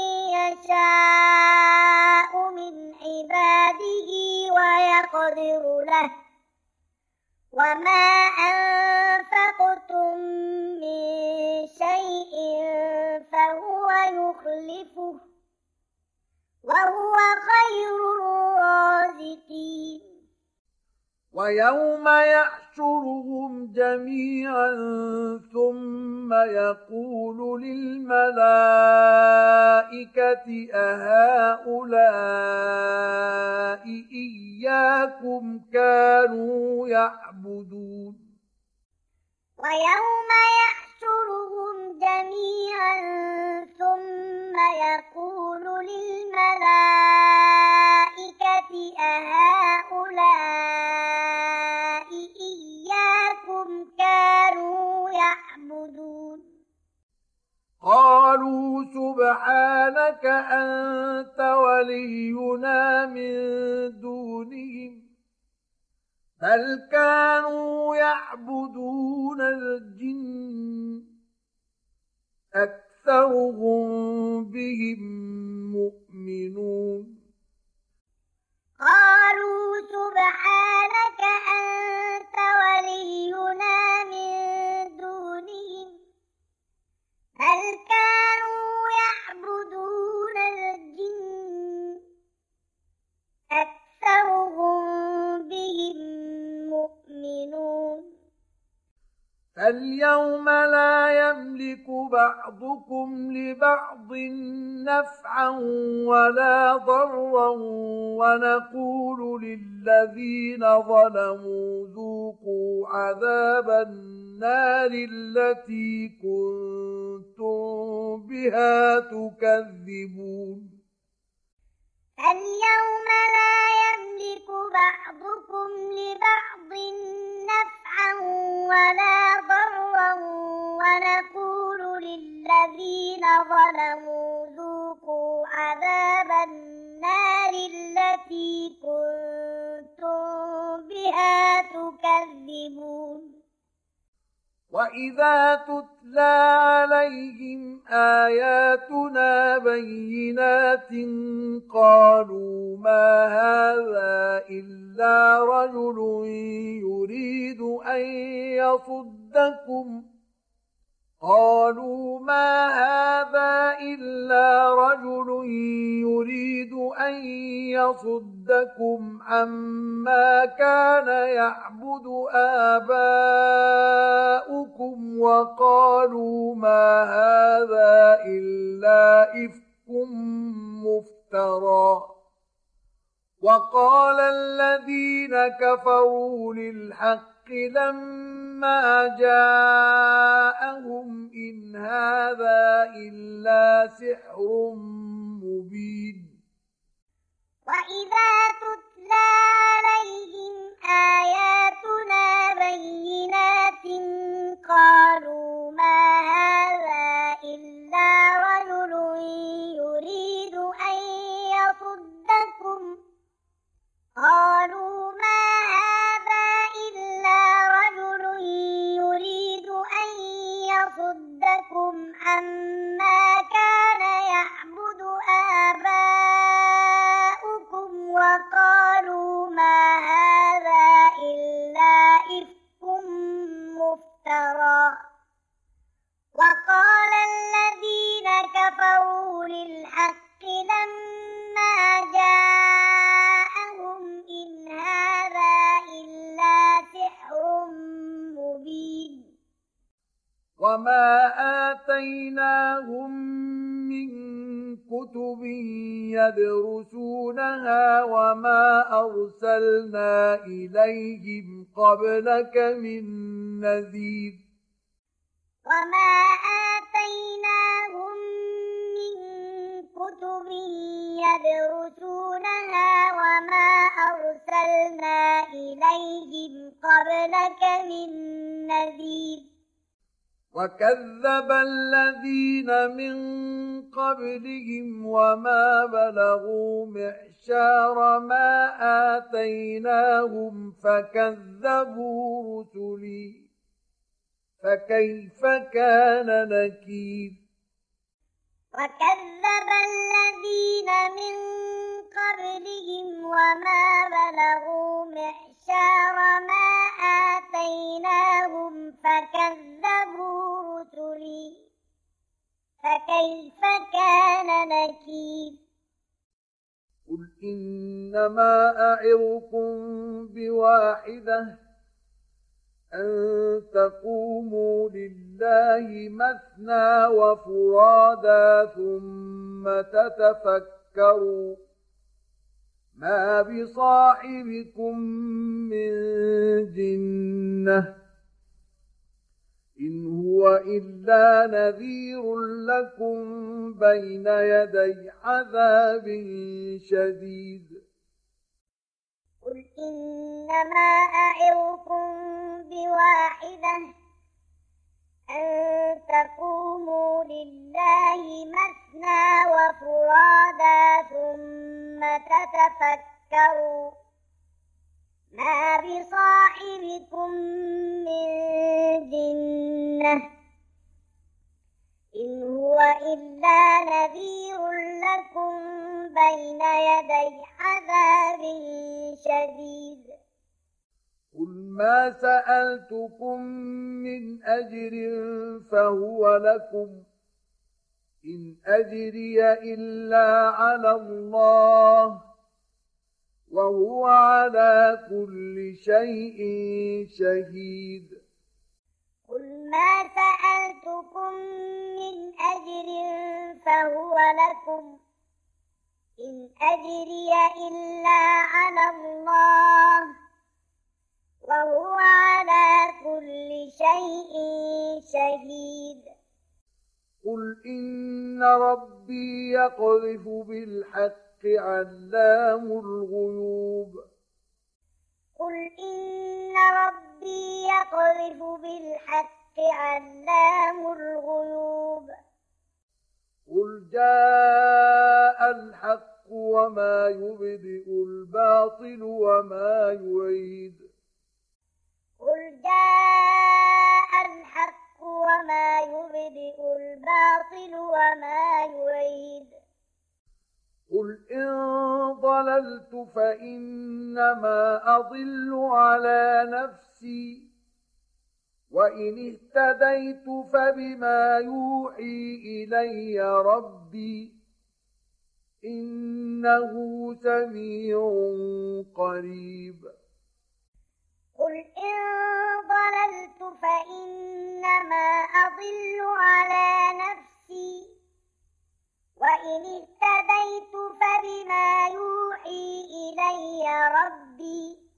يشاء من عباده ويقدر له وما أنفقتم من شيء فهو يخلفه وهو خير الرازقين ويوم يحشرهم جميعا ثم يقول للملائكة أهؤلاء إياكم كانوا يعبدون ويوم يحشرهم جميعا ثم يقول للملائكة أهؤلاء إياكم كانوا يعبدون قالوا سبحانك أنت ولينا من دونهم بل كانوا يعبدون الجن أكثرهم بهم مؤمنون قالوا سبحانك أنت ولينا من دونهم بل كانوا يعبدون الجن أكثرهم بهم مؤمنون فاليوم لا يملك بعضكم لبعض نفعا ولا ضرا ونقول للذين ظلموا ذوقوا عذاب النار التي كنتم بها تكذبون اليوم لا يملك بعضكم لبعض نفعا ولا ضرا ونقول للذين ظلموا ذوقوا عذاب النار التي كنتم بها تكذبون وإذا تتلى عليهم آياتنا بينات قالوا ما هذا إلا رجل يريد أن يصدكم قالوا ما هذا إلا رجل يريد أن يصدكم عما كان يعبد آباؤكم وقالوا ما هذا إلا إفك مفترى وقال الذين كفروا للحق لما جاءهم إن هذا إلا سحر مبين وإذا تتلى عليهم آياتنا بينات قالوا ما هذا إلا رجل يريد أن يصدكم قالوا ما هذا إلا رجل يريد أن يصدكم عما كان يعبد آباؤكم وقالوا ما هذا إلا إفك مفترى وقال الذين كفروا للحق لما جاءهم إن هذا إلا سحر مبين وما آتيناهم من كتب يدرسونها وما أرسلنا إليهم قبلك من نذير وما آتيناهم من كتب يدرسونها وما أرسلنا إليهم قبلك من نذير وكذب الذين من قبلهم وما بلغوا معشار ما آتيناهم فكذبوا رسلي فكيف كان نكير وكذب الذين من قبلهم وما بلغوا معشار ما آتيناهم فكذبوا رسلي فكيف كان نكير قل إنما أعظكم بواحدة أن تقوموا لله مثنى وفرادا ثم تتفكروا ما بصاحبكم من جنة إن هو إلا نذير لكم بين يدي عذاب شديد قل إنما أعظكم بواحدة أن تقوموا لله مثنى وفرادا ثم تتفكروا ما بصاحبكم من جنة إن هو إلا نذير لكم بين يدي عذاب شديد قل ما سألتكم من أجر فهو لكم إن أجري إلا على الله وهو على كل شيء شهيد قل ما سألتكم من أجر فهو لكم إن أجري إلا على الله وهو على كل شيء شهيد قل إن ربي يقذف بالحق علام الغيوب قل إن ربي يقذف بالحق علام الغيوب قل جاء الحق وما يبدئ الباطل وما يعيد قل جاء الحق وما يبدئ الباطل وما يعيد قل إن ضللت فإنما أضل على نفسي وإن اهتديت فبما يوحي إلي ربي إنه سميع قريب قل إن ضللت فإنما أضل على نفسي وإن اهتديت فبما يوحي إلي ربي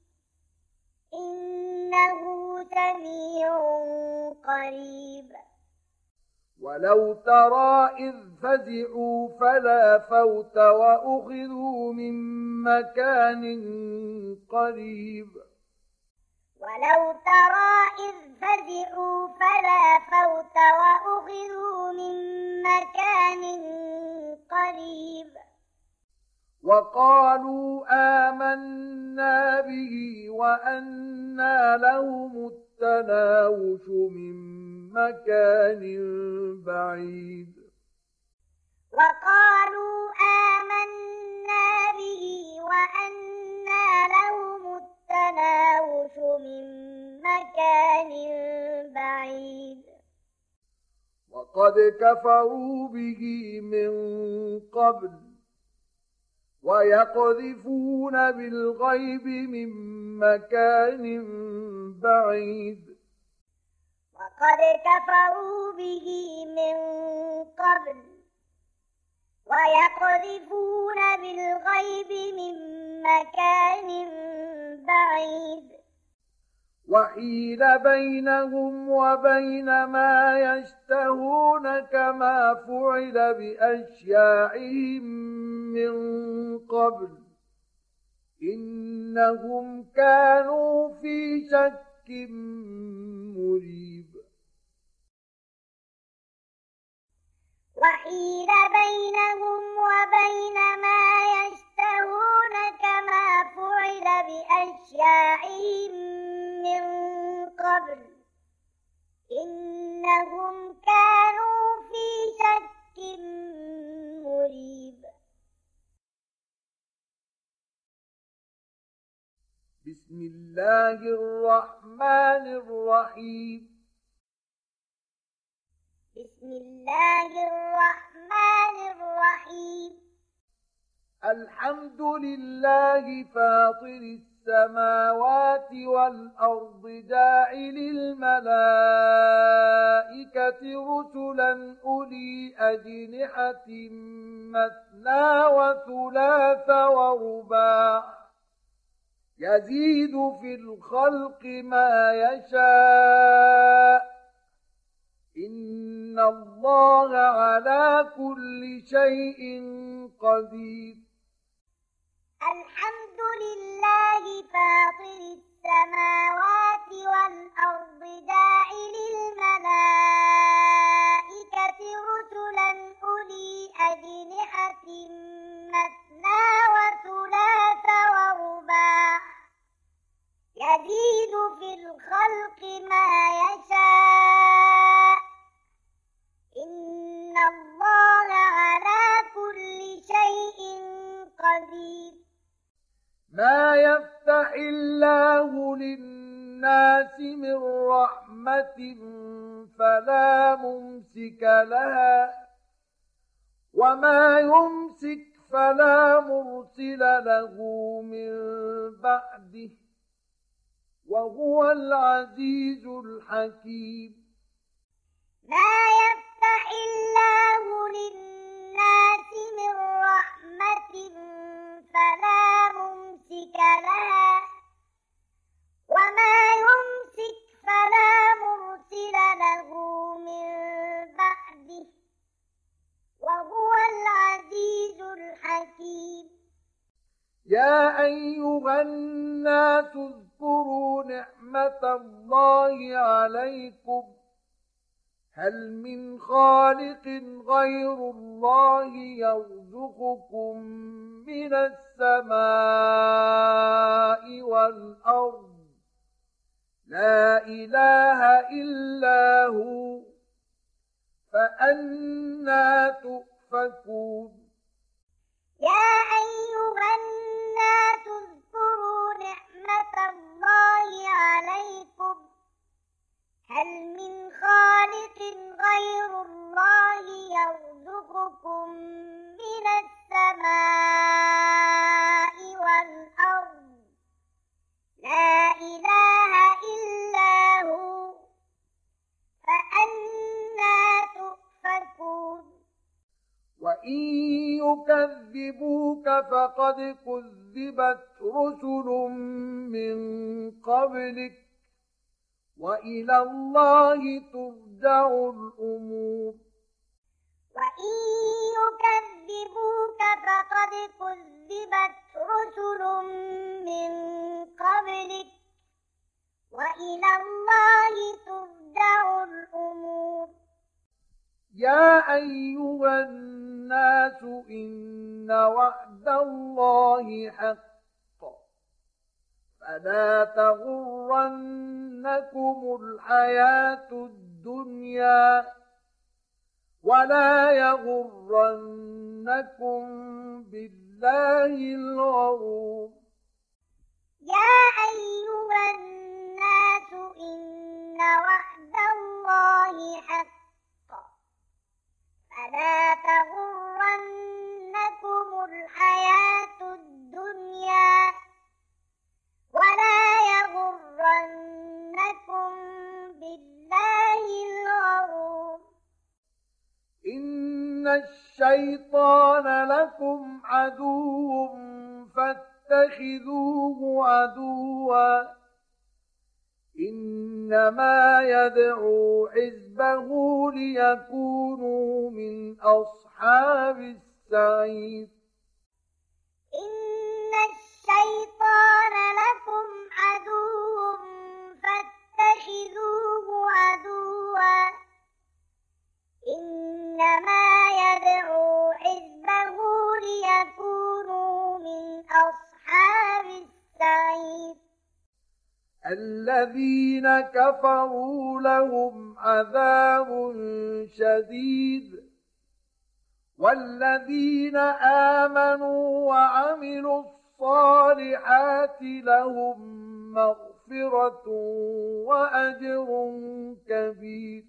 إنه سميع قريب. ولو ترى إذ فزعوا فلا فوت وأخذوا من مكان قريب. ولو ترى إذ فزعوا فلا فوت وأخذوا من مكان قريب. وقالوا آمنا به وأنى لهم التناوش من مكان بعيد. وقالوا آمنا به وأنى لهم التناوش من مكان بعيد. وقد كفروا به من قبل ويقذفون بالغيب من مكان بعيد. وقد كفروا به من قبل ويقذفون بالغيب من مكان بعيد. وحيل بينهم وبين ما يشتهون كما فعل بأشياعهم من قبل إنهم كانوا في شك مريب. وحيل بينهم وبين ما يشتهون كما فعل بأشياعهم من قبل إنهم كانوا في شك مريب. بسم الله الرحمن الرحيم. بسم الله الرحمن الرحيم. الحمد لله فاطر السماوات والأرض جاعل الملائكة رسلا أولي أجنحة مثنى وثلاث ورباع يزيد في الخلق ما يشاء إن الله على كل شيء قدير. الحمد لله فاطر السماوات والأرض جاعل الملائكة رسلا أولي أجنحة مثنى وثلاث ورباع يزيد في الخلق ما يشاء إن الله على كل شيء قدير. ما يفتح الله للناس من رحمة فلا ممسك لها وما يمسك فلا مرسل له من بعده وهو العزيز الحكيم. ما يفتح الله للناس من رحمة فلا ممسك لها وما يمسك فلا مرسل له من بعده وهو العزيز الحكيم. يا أيها الناس اذكروا نعمة الله عليكم هل من خالق غير الله يرزقكم من السماء والأرض لا إله إلا هو فأنى تؤفكون. يا أيها الناس اذكروا نعمة الله عليكم هل من خالق غير الله يرزقكم من السماء والأرض لا إله إلا هو فأنى تؤفكون. وإن يكذبوك فقد كذبت رسل من قبلك وإلى الله ترجع الأمور وإن يكذبوك فقد كذبت رسل من قبلك وإلى الله ترجع الأمور يا أيها الناس إن وعد الله حق فلا تغرنكم الحياة الدنيا ولا يغرنكم بالله الغرور يا أيها الناس إن وعد الله حق فلا تغرنكم الحياة الدنيا ولا يغرنكم بالله الغرور إن الشيطان لكم عدو فاتخذوه عدوا إنما يدعو حزبه ليكونوا من أصحاب السعير إن الشيطان لكم عدو فاتخذوه عدوا إنما يدعو حزبه ليكونوا من أصحاب السعير الذين كفروا لهم عذاب شديد والذين آمنوا وعملوا الصالحات لهم مغفرة وأجر كبير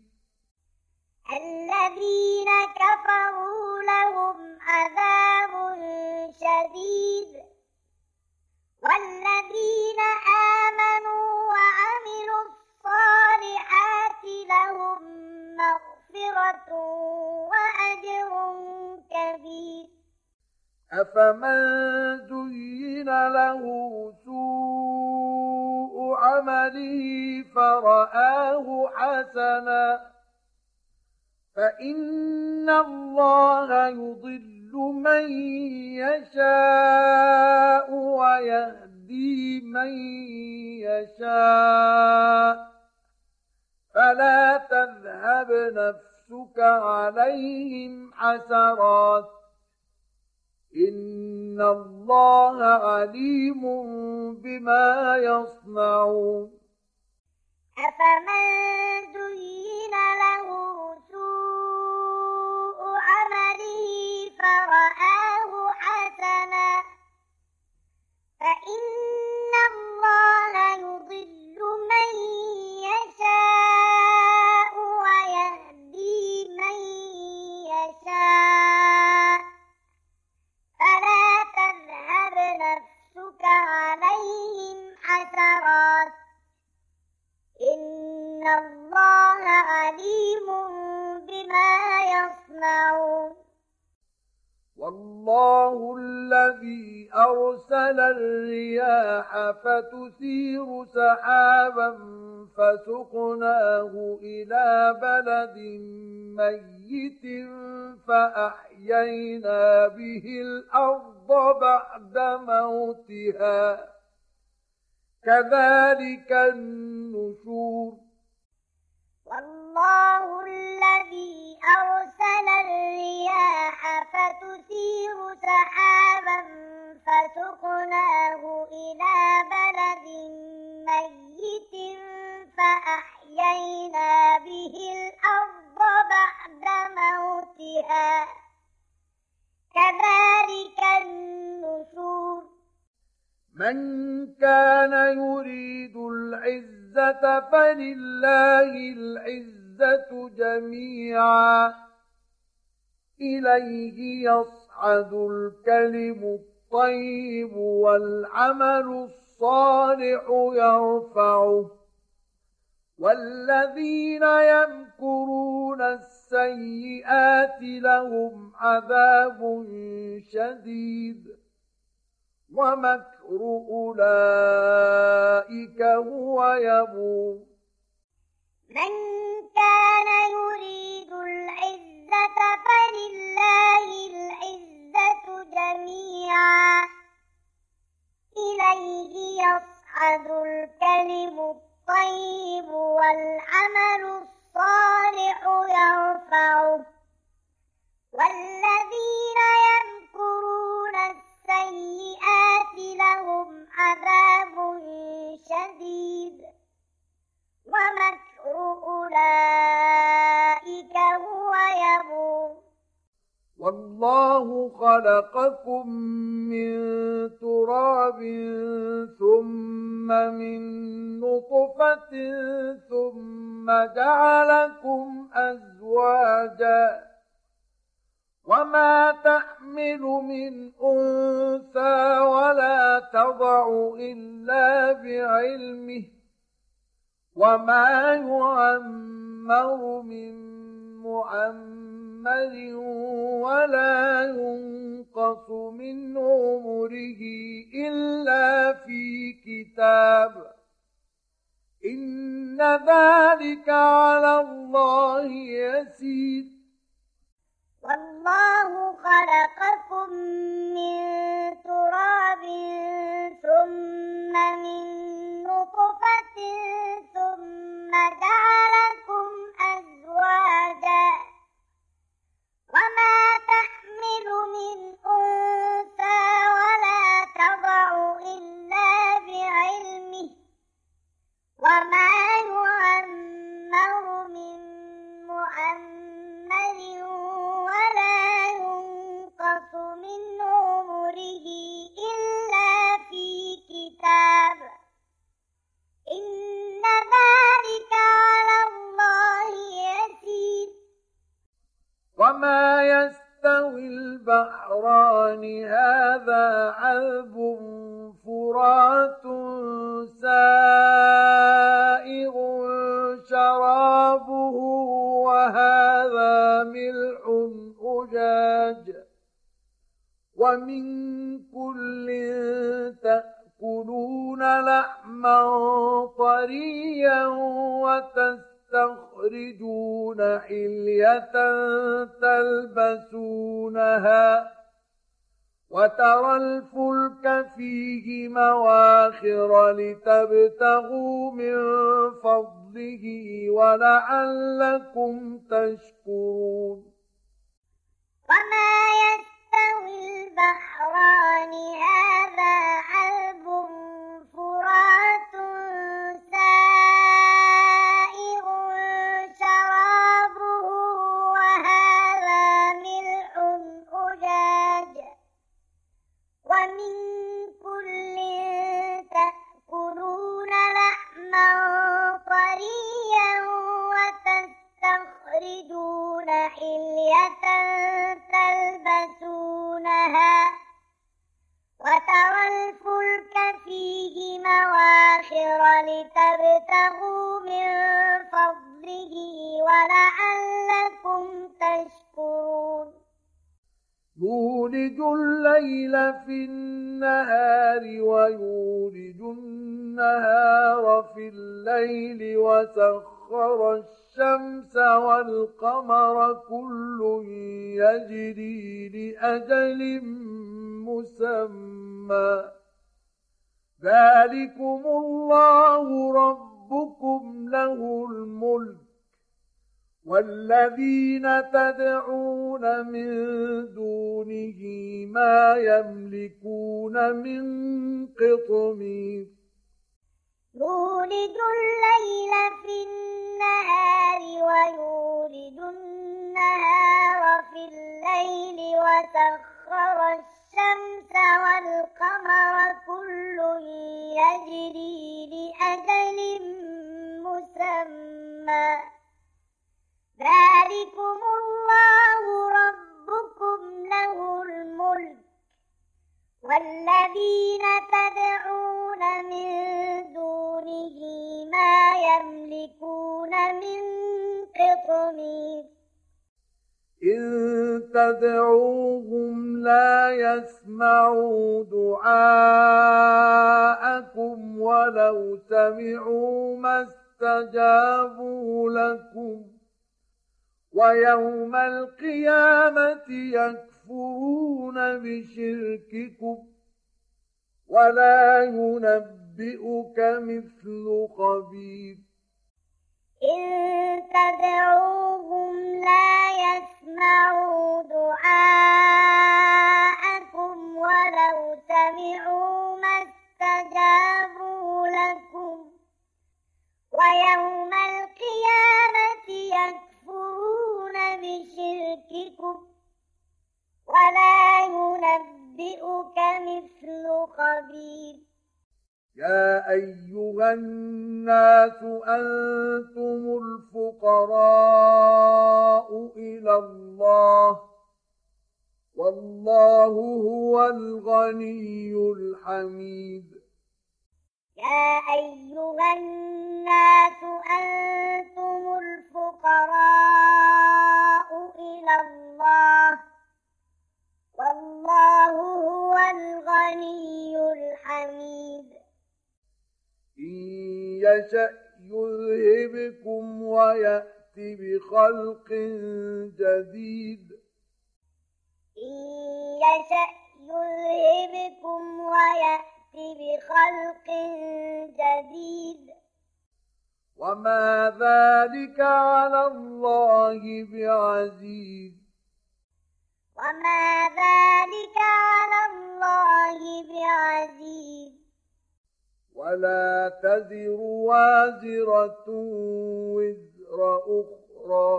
الذين كفروا لهم عذاب شديد والذين آمنوا وعملوا الصالحات لهم مغفرة وأجر كبير أفمن زين له سوء عمله فرآه حسنا فإن الله يضل من يشاء ويهدي من يشاء فلا تذهب نفسك عليهم حسرات إن الله عليم بما يصنعون أفمن زين له سوء عمله فرآه حسنا فإن الله يضل من يشاء ويهدي من يشاء فلا تذهب نفسك عليهم حسرات إن الله عليم بما يصنعون والله الذي أرسل الرياح فتثير سحابا فسقناه إلى بلد ميت فأحيينا به الأرض بعد موتها كذلك النشور والله الذي أرسل الرياح فتثير سحابا فسقناه إلى بلد ميت فأحيينا به الأرض بعد موتها كذلك النشور من كان يريد العزة فلله العزة جميعا إليه يصعد الكلم الطيب والعمل الصالح يرفعه والذين يمكرون السيئات لهم عذاب شديد ومكر أولئك هو يبور من كان يريد العزة فلله العزة جميعا إليه يصعد الكلم الطيب والعمل الصالح يرفعه والذين يمكرون السيئات لهم عذاب شديد ومكر أولئك هو يبور والله خلقكم من تراب ثم من نطفة ثم جعلكم أزواجا وما تحمل من أنثى ولا تضع إلا بعلمه وما يعمر من معمر ولا ينقص من عمره إلا في كتاب إن ذلك على الله يسير والله خلقكم من تراب ثم من نطفة ثم جعلكم أزواجا وما تحمل من أنثى ولا تضع إلا بعلمه وما يعمر من معمر ولا ينقص من عمره إلا في كتاب إن ذلك على الله يسير وما يستوي البحران هذا عذب فرات سائغ شرابه وهذا ملح أجاج ومن كل تأكلون لحما طريا وتستخرجون حلية تلبسونها وترى الفلك فيه مواخر لتبتغوا من فضله ولعلكم تشكرون وما يستوي البحران هذا عذب فرات سائغ شرابه وهذا ملح أجاج ومن كل تأكلون لحما طريا وتستخرجون حلية تلبسونها وترى الفلك فيه مواخر لتبتغوا من فضله ولعلكم تشكرون يولج الليل في النهار ويولج النهار في الليل وسخر الشمس والقمر كل يجري لأجل مسمى ذلكم الله ربكم له الملك والذين تدعون من دونه ما يملكون من قطمير يولج الليل في النهار ويولج النهار في الليل وسخر الشمس والقمر كل يجري لأجل مسمى ذلكم الله ربكم له الملك والذين تدعون من دونه ما يملكون من قطمير إن تدعوهم لا يسمعوا دعاءكم ولو سمعوا ما استجابوا لكم ويوم القيامة يكفرون بشرككم ولا ينبئك مثل خبير إن تدعوهم لا يسمعوا دعاءكم ولو سمعوا ما استجابوا لكم ويوم القيامة يكفرون بشرككم ولا ينبئك مثل خبير يا أيها الناس أنتم الفقراء إلى الله والله هو الغني الحميد يا أيها الناس أنتم الفقراء إلى الله والله هو الغني الحميد إن يشأ يذهبكم ويأت بخلق جديد إن يشأ يذهبكم ويأت بخلق جديد وما ذلك على الله بعزيز وما ذلك على الله بعزيز ولا تزر وازرة وزر أخرى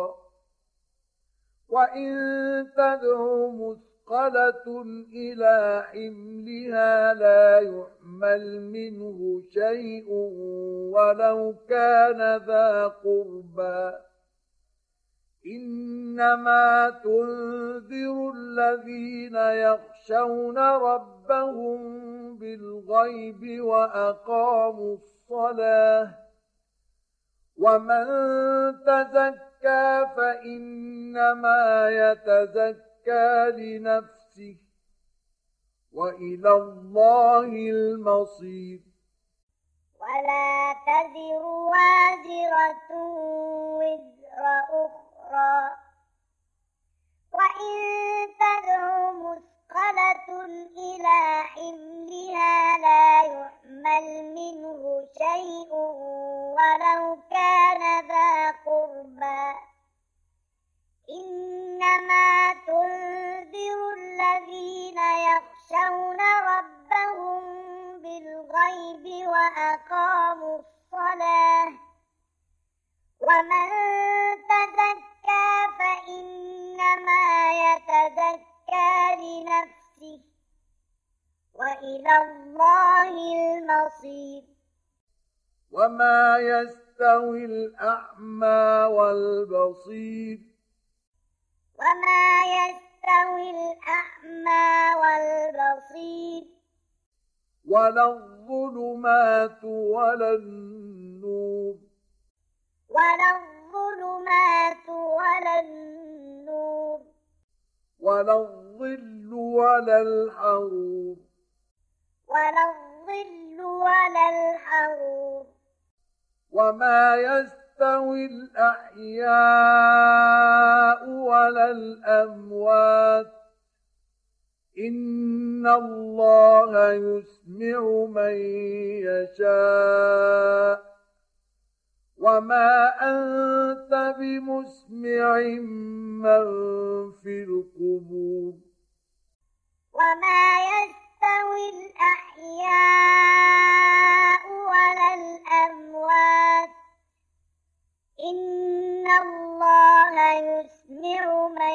وإن تدع مثقلة إلى حملها لا يحمل منه شيء ولو كان ذا قربى إنما تنذر الذين يخشون ربهم بالغيب وأقاموا الصلاة ومن تزكى فإنما يتزكى لنفسه وإلى الله المصير ولا تزر وازرة وزر أخرى وإن تدع مثقلة إلى حملها لا يحمل منه شيء ولو كان ذا قربى إنما تنذر الذين يخشون ربهم بالغيب وأقاموا الصلاة ومن تزكى فإنما يتزكى لنفسه وإلى الله المصير وما يستوي الأعمى والبصير وما يستوي الأعمى والبصير ولا الظلمات ولا النور ولا الظلمات ولا النور ولا الظل ولا الحرور ولا الظل ولا الحرور وما يستوي الأحياء ولا الأموات إن الله يسمع من يشاء وما أنت بمسمع من في القبور وما يستوي الأحياء ولا الأموات إن الله يسمع من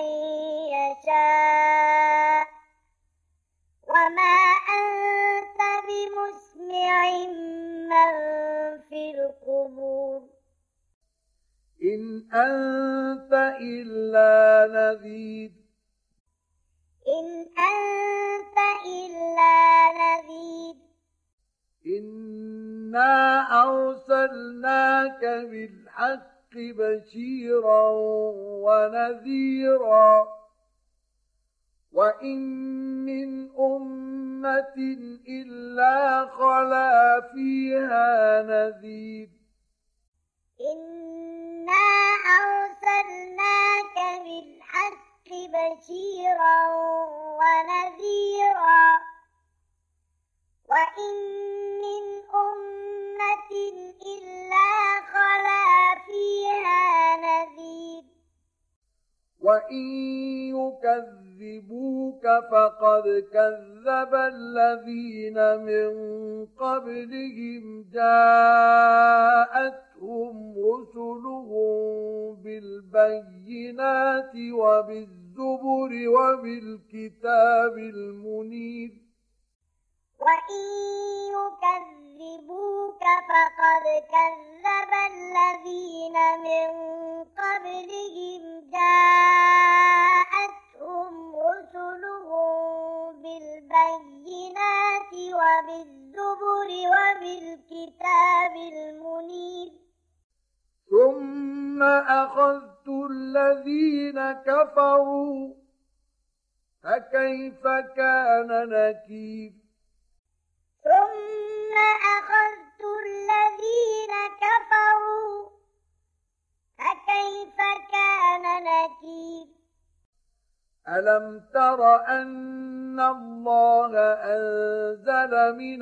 يشاء وما أنت بمسمع من في القبور إن أنت إلا نذير إن أنت إلا نذير إنا أرسلناك بالحق بشيرا ونذيرا وإن من أمة إلا خلا فيها نذير إنا أرسلناك بالحق بشيرا ونذيرا وإن من أمة إلا خلا فيها نذير وإن يكذبوك فقد كذب الذين من قبلهم جاءتهم رسلهم بالبينات وبالزبر وبالكتاب المنير وإن يكذبوك فقد كذب الذين من قبلهم جاءتهم رسلهم بالبينات وبالزبر وبالكتاب المنير ثم أخذت الذين كفروا فكيف كان نكير ثم أخذت الذين كفروا فكيف كان نكير ألم تر أن الله أنزل من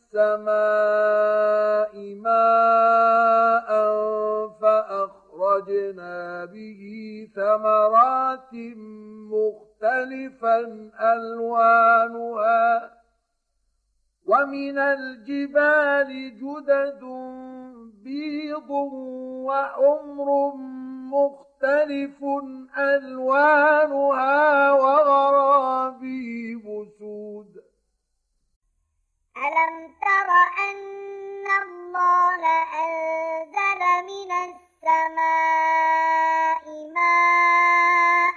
السماء ماء فأخرجنا به ثمرات مختلفا ألوانها ومن الجبال جدد بيض وحمر مختلف ألوانها وغرابيب سود ألم تر أن الله أنزل من السماء ماء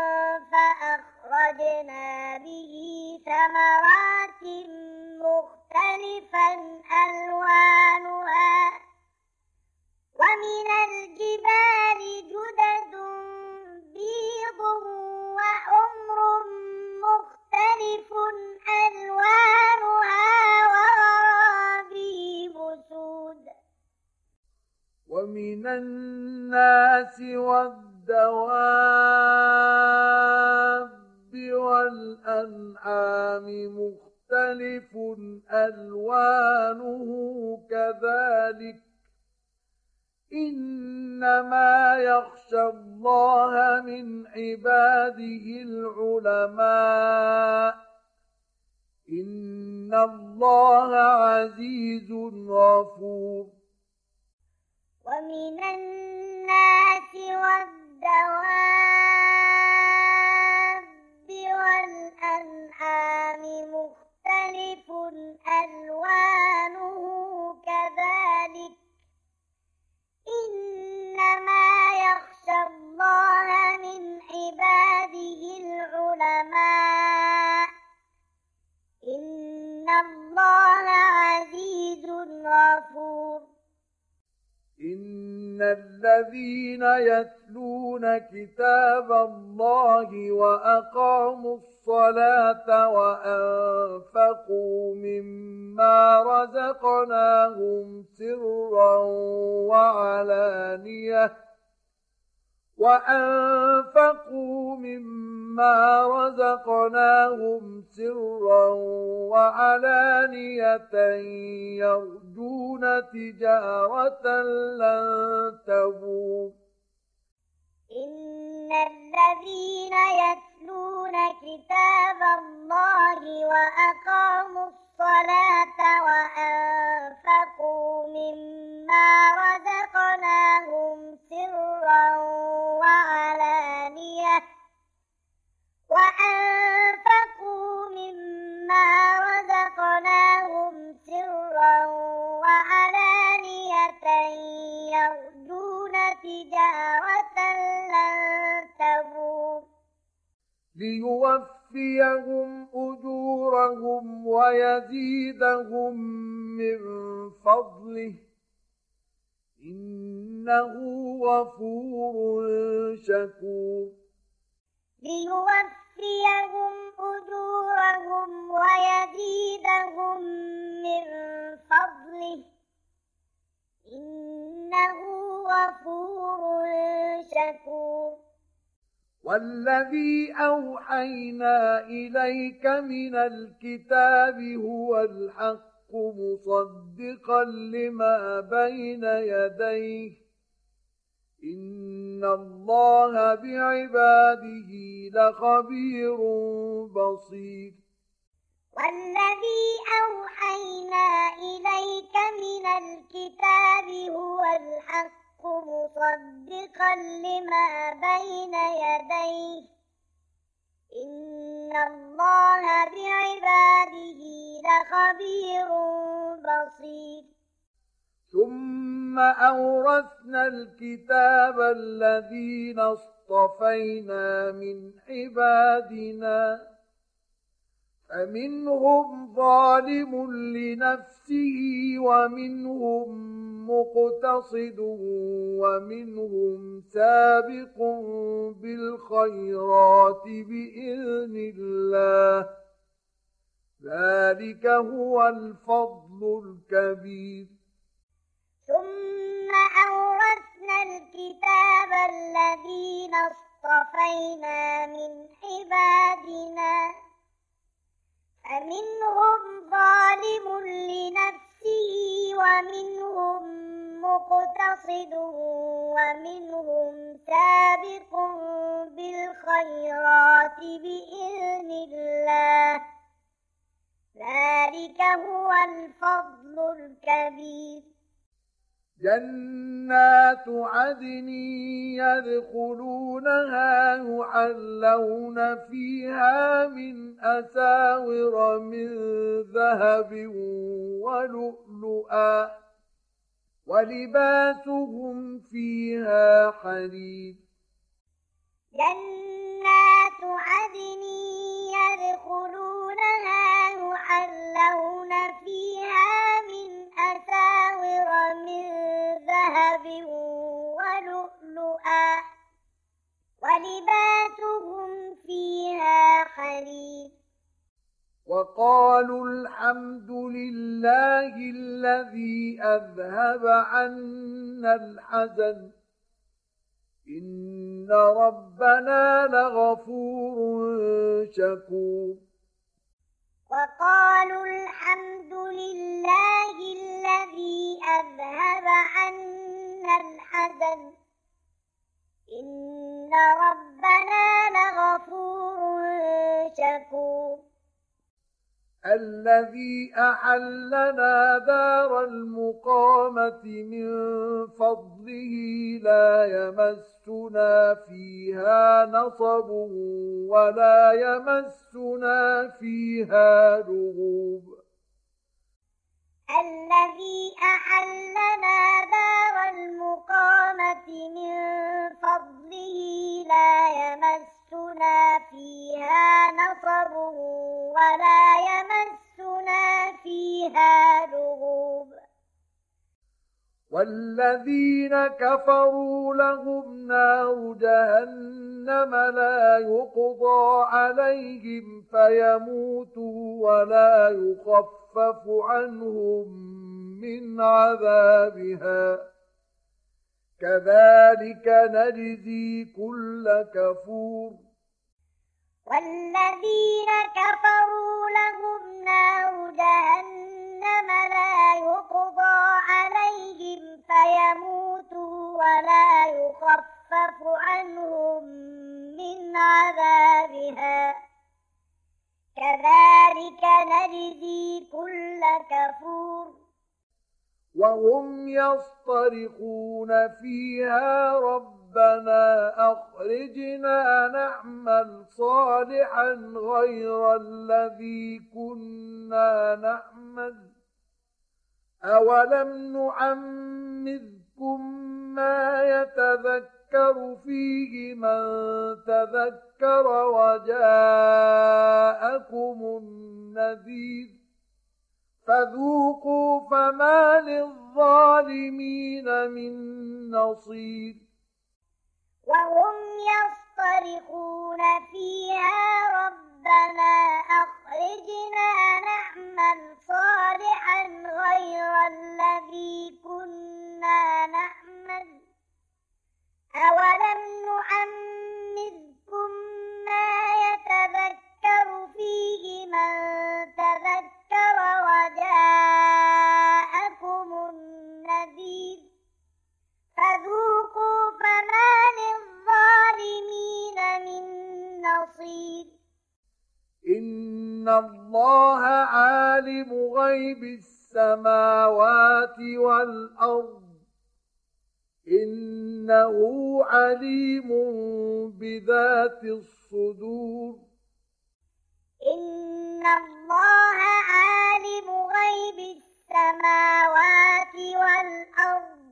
فأخرجنا به ثمرات مختلفا ألوانها ومن الجبال جدد بيض وحمر مختلف ألوانها وغرابيب سود ومن الناس والدواب والأنعام مختلف ألوانه كذلك إنما يخشى الله من عباده العلماء إن الله عزيز غفور ومن الناس والدواب والأنعام مختلف ألوانه كذلك إنما يخشى الله من عباده العلماء إن الله عزيز غفور إن الذين يتلون كتاب الله وأقاموا الصلاة وأنفقوا مما رزقناهم سرا وعلانية وأنفقوا مما رزقناهم سرا وعلانية يرجون تجارة لن تبور إن الذين يتلون كتاب الله وأقاموا الصلاة وأنفقوا مما رزقناهم سرا وعلانية وأنفقوا مما رزقناهم سرا وعلانية يرجون تجارة لن تبور ليوفيهم أجورهم ويزيدهم من فضله إنه غفور شكور ليوفيهم أجورهم ويزيدهم من فضله إنه غفور شكور والذي أوحينا إليك من الكتاب هو الحق مصدقا لما بين يديه إن الله بعباده لخبير بصير والذي أوحينا إليك من الكتاب هو الحق مصدقا لما بين يديه إن الله بعباده لخبير بصير ثم أورثنا الكتاب الذين اصطفينا من عبادنا فمنهم ظالم لنفسه ومنهم مقتصد ومنهم سابق بالخيرات بإذن الله ذلك هو الفضل الكبير ثم أورثنا الكتاب الذين اصطفينا من عبادنا فمنهم ظالم لنفسه ومنهم مقتصد ومنهم سابق بالخيرات بإذن الله ذلك هو الفضل الكبير جنات عدن يدخلونها يحلون فيها من أساور من ذهب ولؤلؤا ولباسهم فيها حرير جنات عدن يدخلونها يحلون فيها من أساور من ذهب ولؤلؤا ولباسهم فيها حرير وقالوا الحمد لله الذي أذهب عنا الحزن إن ربنا لغفور شكور وقالوا الحمد لله الذي أذهب عنا الحزن إن ربنا لغفور شكور الذي أحلنا دار المقامة من فضله لا يمسنا فيها نصب ولا يمسنا فيها لغوب الذي أحلنا دار المقامة من فضله لا يمسنا فيها نصب ولا يمسنا فيها لغوب والذين كفروا لهم نار جهنم لا يقضى عليهم فيموتوا ولا يخفف عنهم من عذابها كذلك نجزي كل كفور والذين كفروا لهم نار جهنم لا يقضى عليهم فيموتوا ولا يخفف عنهم من عذابها كذلك نجزي كل كفور وهم يصطرخون فيها ربنا أخرجنا نعمل صالحا غير الذي كنا نعمل أولم نعمركم ما يتذكر فيه من تذكر وجاءكم النذير فذوقوا فما للظالمين للظالمين من نصير وهم يصطرخون فيها ربنا أخرجنا نعمل صالحا غير الذي كنا نعمل أولم نعمركم ما يتذكر فيه من تذكر وجاءكم النذير فذوقوا فما للظالمين من نصير إن الله عالم غيب السماوات والأرض إنه عليم بذات الصدور إن الله عالم غيب السماوات والأرض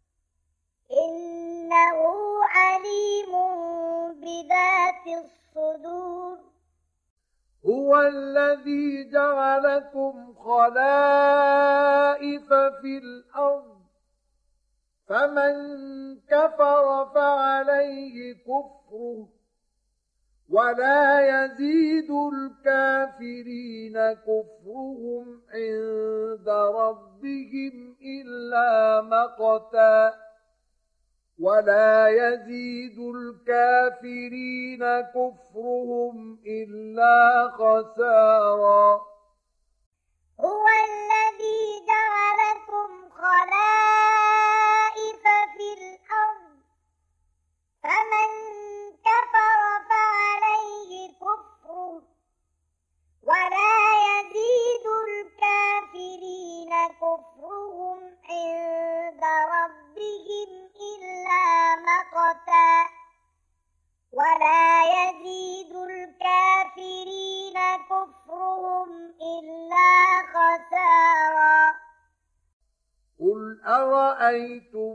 إنه عليم بذات الصدور هو الذي جعلكم خلائف في الأرض فمن كفر فعليه كفره ولا يزيد الكافرين كفرهم عند ربهم إلا مقتا ولا يزيد الكافرين كفرهم إلا خسارا هو الذي جعلكم خلائف في الأرض فمن كفر فعليه كفره ولا يزيد الكافرين كفرهم عند ربهم إلا مقتا ولا يزيد الكافرين كفرهم إلا خسارا قل أرأيتم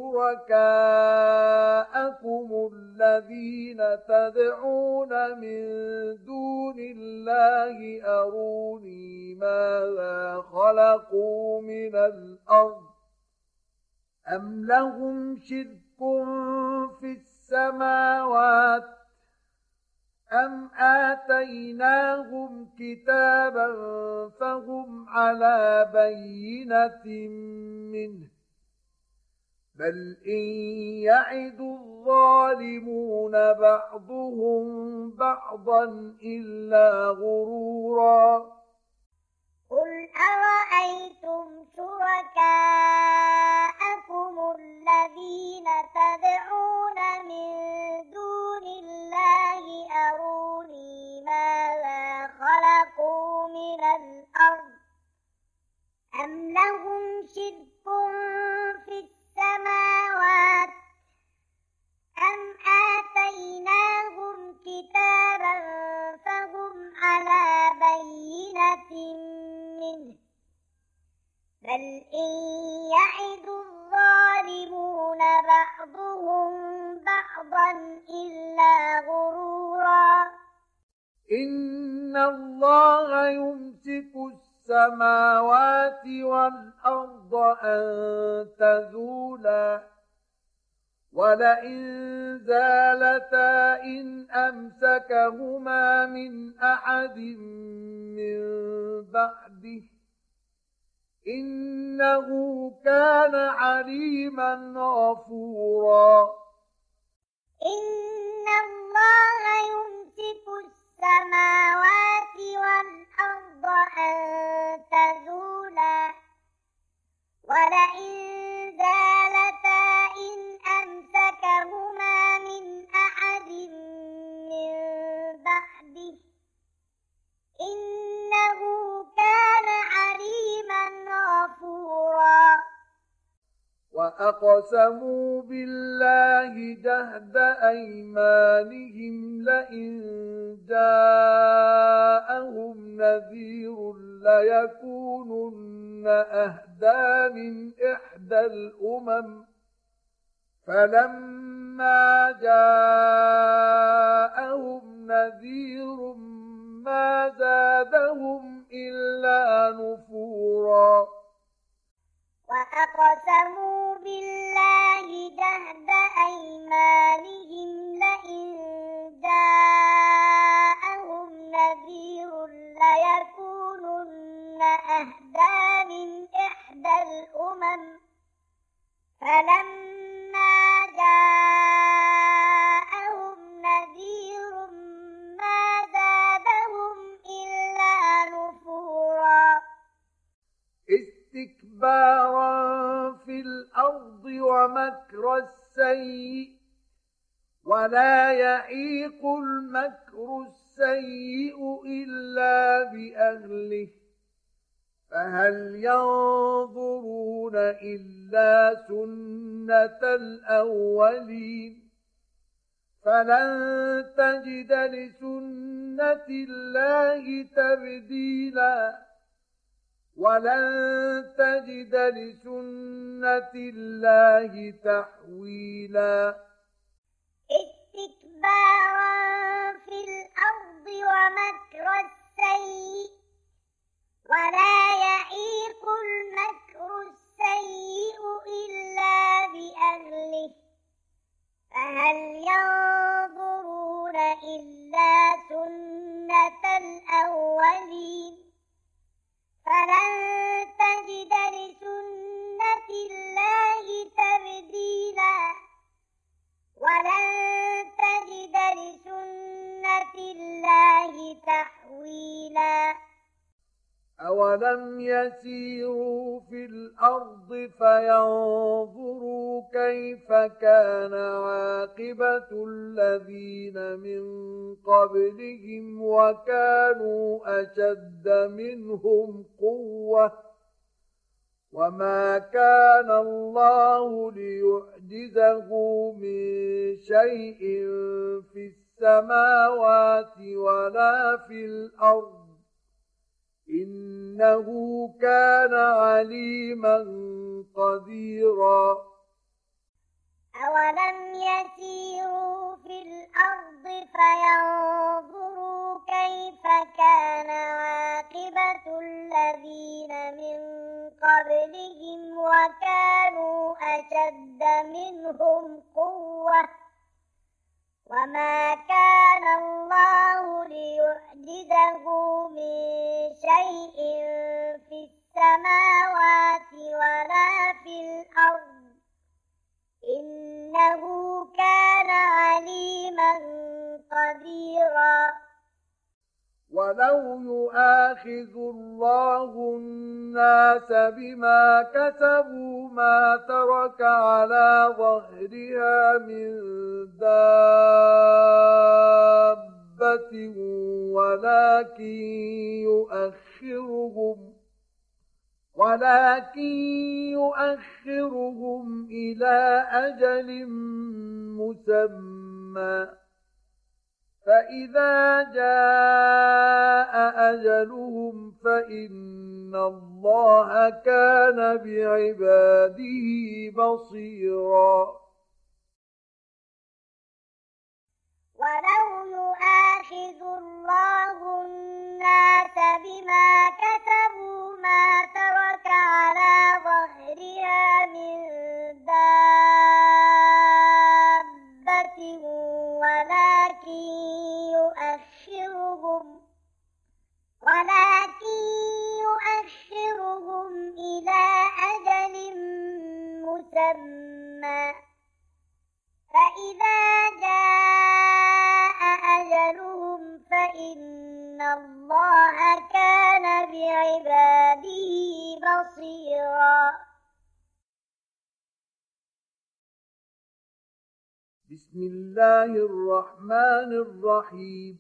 شركاءكم الذين تدعون من دون الله أروني ماذا خلقوا من الأرض أم لهم شرك في السماوات أم آتيناهم كتابا فهم على بينة منه بل إن يعد الظالمون بعضهم بعضا إلا غرورا قل أرأيتم شركاءكم الذين تدعون من دون الله أروني ماذا خلقوا من الأرض أم لهم شرك في السماوات أم آتيناهم كتابا فهم على بينة منه بل إن يعد الظالمون بعضهم بعضا إلا غرورا إن الله يمسك السماوات والأرض أن تزولا ولئن زالتا إن أمسكهما من أحد من بعده إنه كان عليما غفورا إن الله يمسك السماوات والأرض أن تزولا ولئن زالتا إن أمسكهما من أحد من بعده إنه كان عليما غفورا وأقسموا بالله جهد أيمانهم لئن جاءهم نذير ليكونن أهدى من إحدى الأمم فلما جاءهم نذير ما زادهم إلا نفورا وأقسموا بالله جهد أيمانهم لئن جاءهم نذير ليكونن أهدى من إحدى الأمم فلما جاءهم نذير ما زادهم إلا نفورا استكبارا في الأرض ومكر السيء ولا يحيق المكر السيء إلا بأهله فهل ينظرون إلا سنة الأولين فلن تجد لسنة الله تبديلا ولن تجد لسنة الله تحويلا استكبارا في الأرض ومكر السيء ولا يحيق المكر السيء إلا بأهله فهل ينظرون إلا سنة الأولين فلن تجد لسنة الله تبديلا ولن تجد لسنة الله تحويلا أولم يسيروا في الأرض فينظروا كيف كان عاقبة الذين من قبلهم وكانوا أشد منهم قوة وما كان الله ليعجزه من شيء في السماوات ولا في الأرض إنه كان عليما قديرا أولم يسيروا في الأرض فينظروا كيف كان عاقبة الذين من قبلهم وكانوا أشد منهم قوة وما كان الله ليعجزه من شيء في السماوات ولا في الأرض إنه كان عليما قديرا ولو يؤاخذ الله الناس بما كسبوا ما ترك على ظهرها من دابة ولكن يؤخرهم ولكن يؤخرهم إلى أجل مسمى فإذا جاء أجلهم فإن الله كان بعباده بصيرا ولو يؤاخذ الله الناس بما كسبوا ما ترك على ظهرها من دابة ولكن يؤخرهم ولكن يؤخرهم إلى أجل مسمى فإذا جاء أجلهم فإن الله كان بعباده بصيرا بسم الله الرحمن الرحيم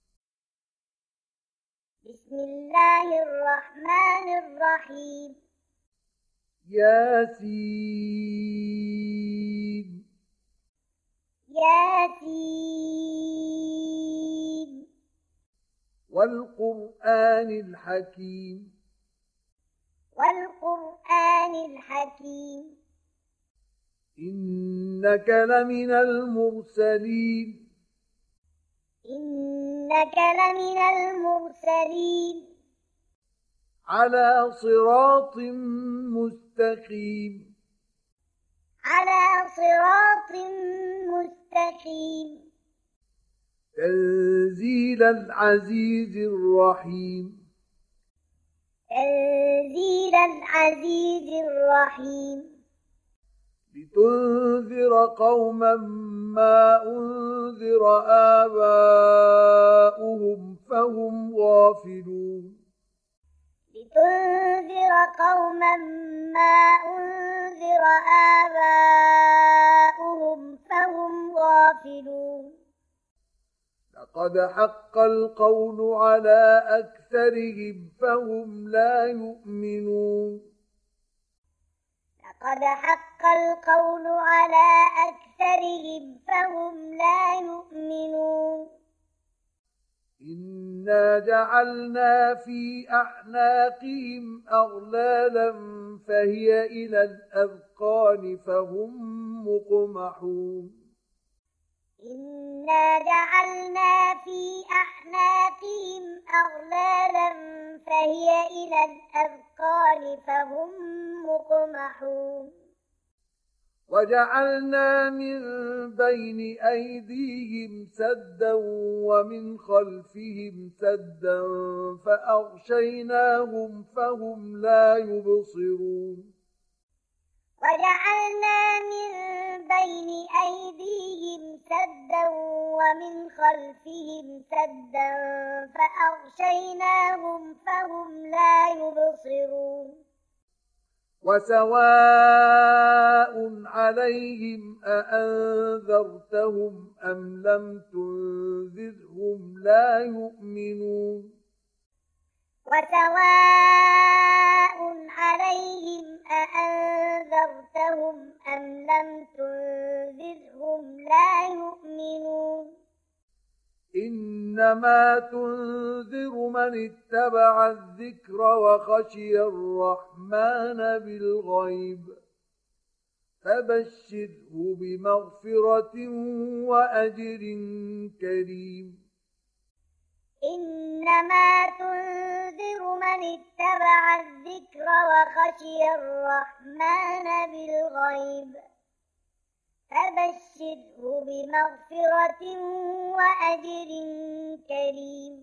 بسم الله الرحمن الرحيم ياسين ياسين والقرآن الحكيم والقرآن الحكيم إنك لمن المرسلين إنك لمن المرسلين على صراط مستقيم على صراط مستقيم تنزيل العزيز الرحيم تنزيل العزيز الرحيم لتنذر قوما ما أنذر آباؤهم فهم غافلون لتنذر قوما ما أنذر آباؤهم فهم غافلون لقد حق القول على أكثرهم فهم لا يؤمنون لقد حق القول على أكثرهم فهم لا يؤمنون إنا جعلنا في أعناقهم أغلالا فهي إلى الأذقان فهم مقمحون إنا جعلنا في أعناقهم أغلالا فهي إلى الأذقان فهم مقمحون وجعلنا من بين أيديهم سدا ومن خلفهم سدا فأغشيناهم فهم لا يبصرون وجعلنا من بين أيديهم سدا ومن خلفهم سدا فأغشيناهم فهم لا يبصرون وسواء عليهم أأنذرتهم أم لم تنذرهم لا يؤمنون وسواء عليهم أأنذرتهم أم لم تنذرهم لا يؤمنون إنما تنذر من اتبع الذكر وخشي الرحمن بالغيب فبشره بمغفرة وأجر كريم إنما تنذر من اتبع الذكر وخشي الرحمن بالغيب فبشره بمغفرة وأجر كريم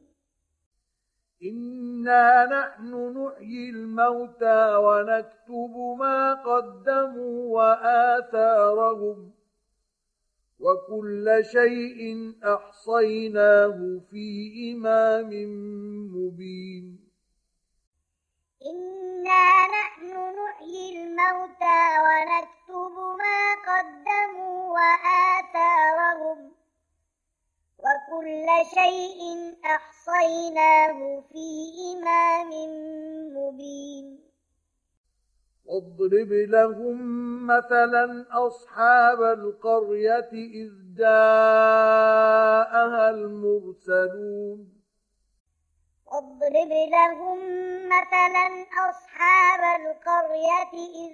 إنا نحن نحيي الموتى ونكتب ما قدموا وآثارهم وكل شيء أحصيناه في إمام مبين إنا نحن نحيي الموتى ونكتب ما قدموا وآثارهم وكل شيء أحصيناه في إمام مبين واضرب لهم مثلا أصحاب القرية إذ جاءها المرسلون واضرب لهم مثلا أصحاب القرية إذ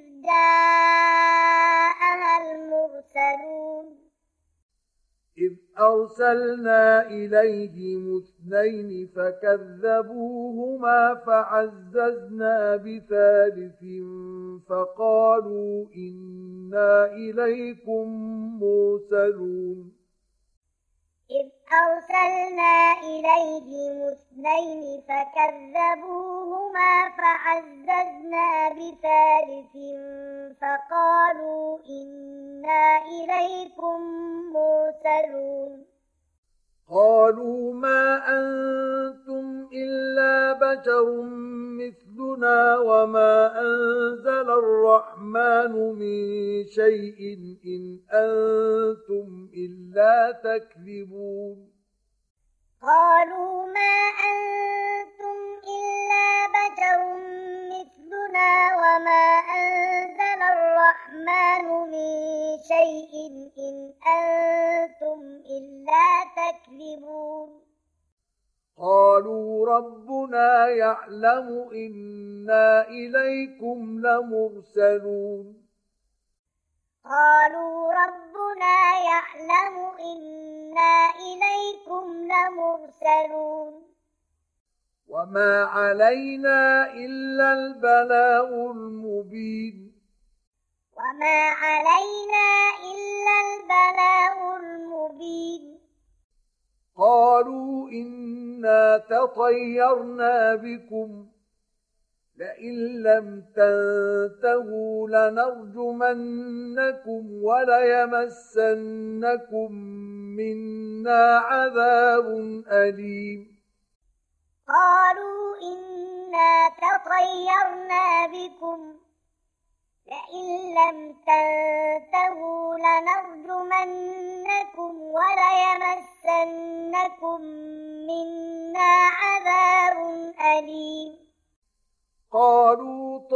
جاءها المرسلون إذ أرسلنا إليهم اثنين فكذبوهما فعززنا بثالث فقالوا إنا إليكم مرسلون إذ أرسلنا إليهم اثنين فكذبوهما فعززنا بثالث فقالوا إنا إليكم مرسلون قالوا ما أنتم إلا بشر مثلنا وما أنزل الرحمن من شيء إن أنتم إلا تكذبون قالوا ما أنتم إلا بشر مثلنا وما أنزل الرحمن من شيء إن أنتم إلا تكذبون قالوا ربنا يعلم إنا إليكم لمرسلون قالوا ربنا يعلم إنا إليكم لمرسلون وما علينا إلا البلاغ المبين وما علينا إلا البلاغ المبين قالوا إنا تطيرنا بكم لئن لم تنتهوا لنرجمنكم وليمسنكم منا عذاب أليم قالوا إنا تطيرنا بكم لئن لم تنتهوا لنرجمنكم وليمسنكم منا عذاب أليم قالوا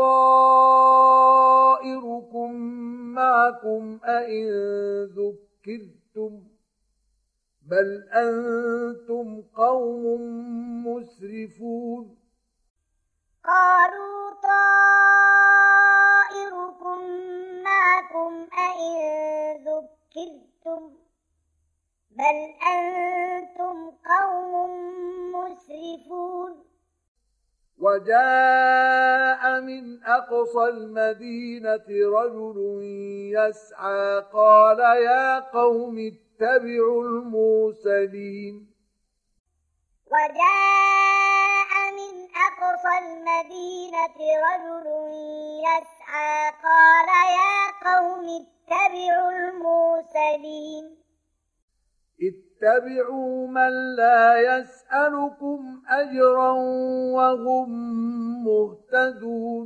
طائركم معكم أئن ذكرتم بل أنتم قوم مسرفون قالوا طائركم معكم أئن ذكرتم بل أنتم قوم مسرفون وجاء من أقصى المدينة رجل يسعى قال يا قوم اتبعوا المرسلين وجاء من أقصى المدينة رجل يسعى قال يا قوم اتبعوا المرسلين اتبعوا من لا يسألكم أجرا وهم مهتدون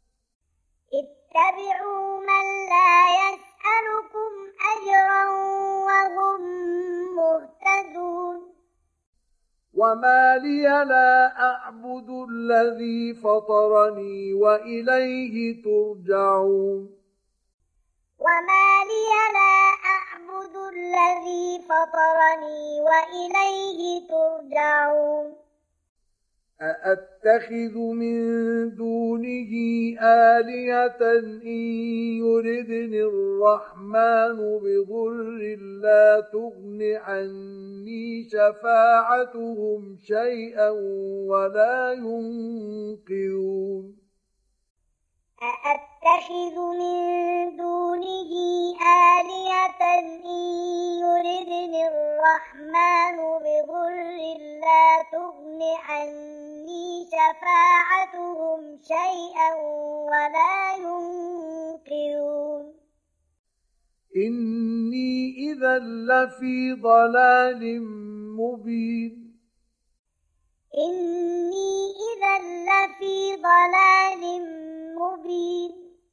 اتبعوا من لا يسألكم أجرا وهم مهتدون وما لي لا أعبد الذي فطرني وإليه ترجعون وما لي لا أعبد الذي فطرني وإليه ترجعون أأتخذ من دونه آلهة إن يردني الرحمن بضر لا تغن عني شفاعتهم شيئا ولا ينقذون أأتخذ من دونه آلهة إن يردني الرحمن بضر لا تغن عني شفاعتهم شيئا ولا ينقذون إني إذا لفي ضلال مبين إني إذا لفي ضلال مبين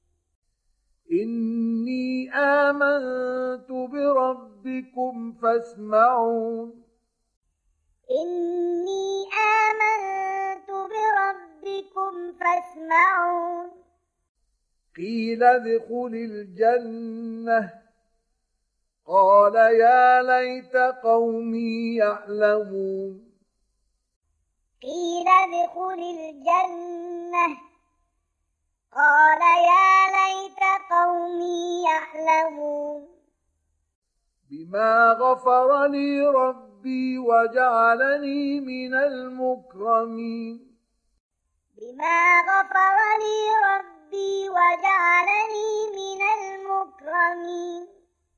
إني آمنت بربكم فاسمعون إني آمنت بربكم فاسمعون قيل ادخل الجنة قال يا ليت قومي يعلمون قيل ادخل الجنة قال يا ليت قومي يعلمون بما غفر لي ربي وجعلني من المكرمين بما غفر لي ربي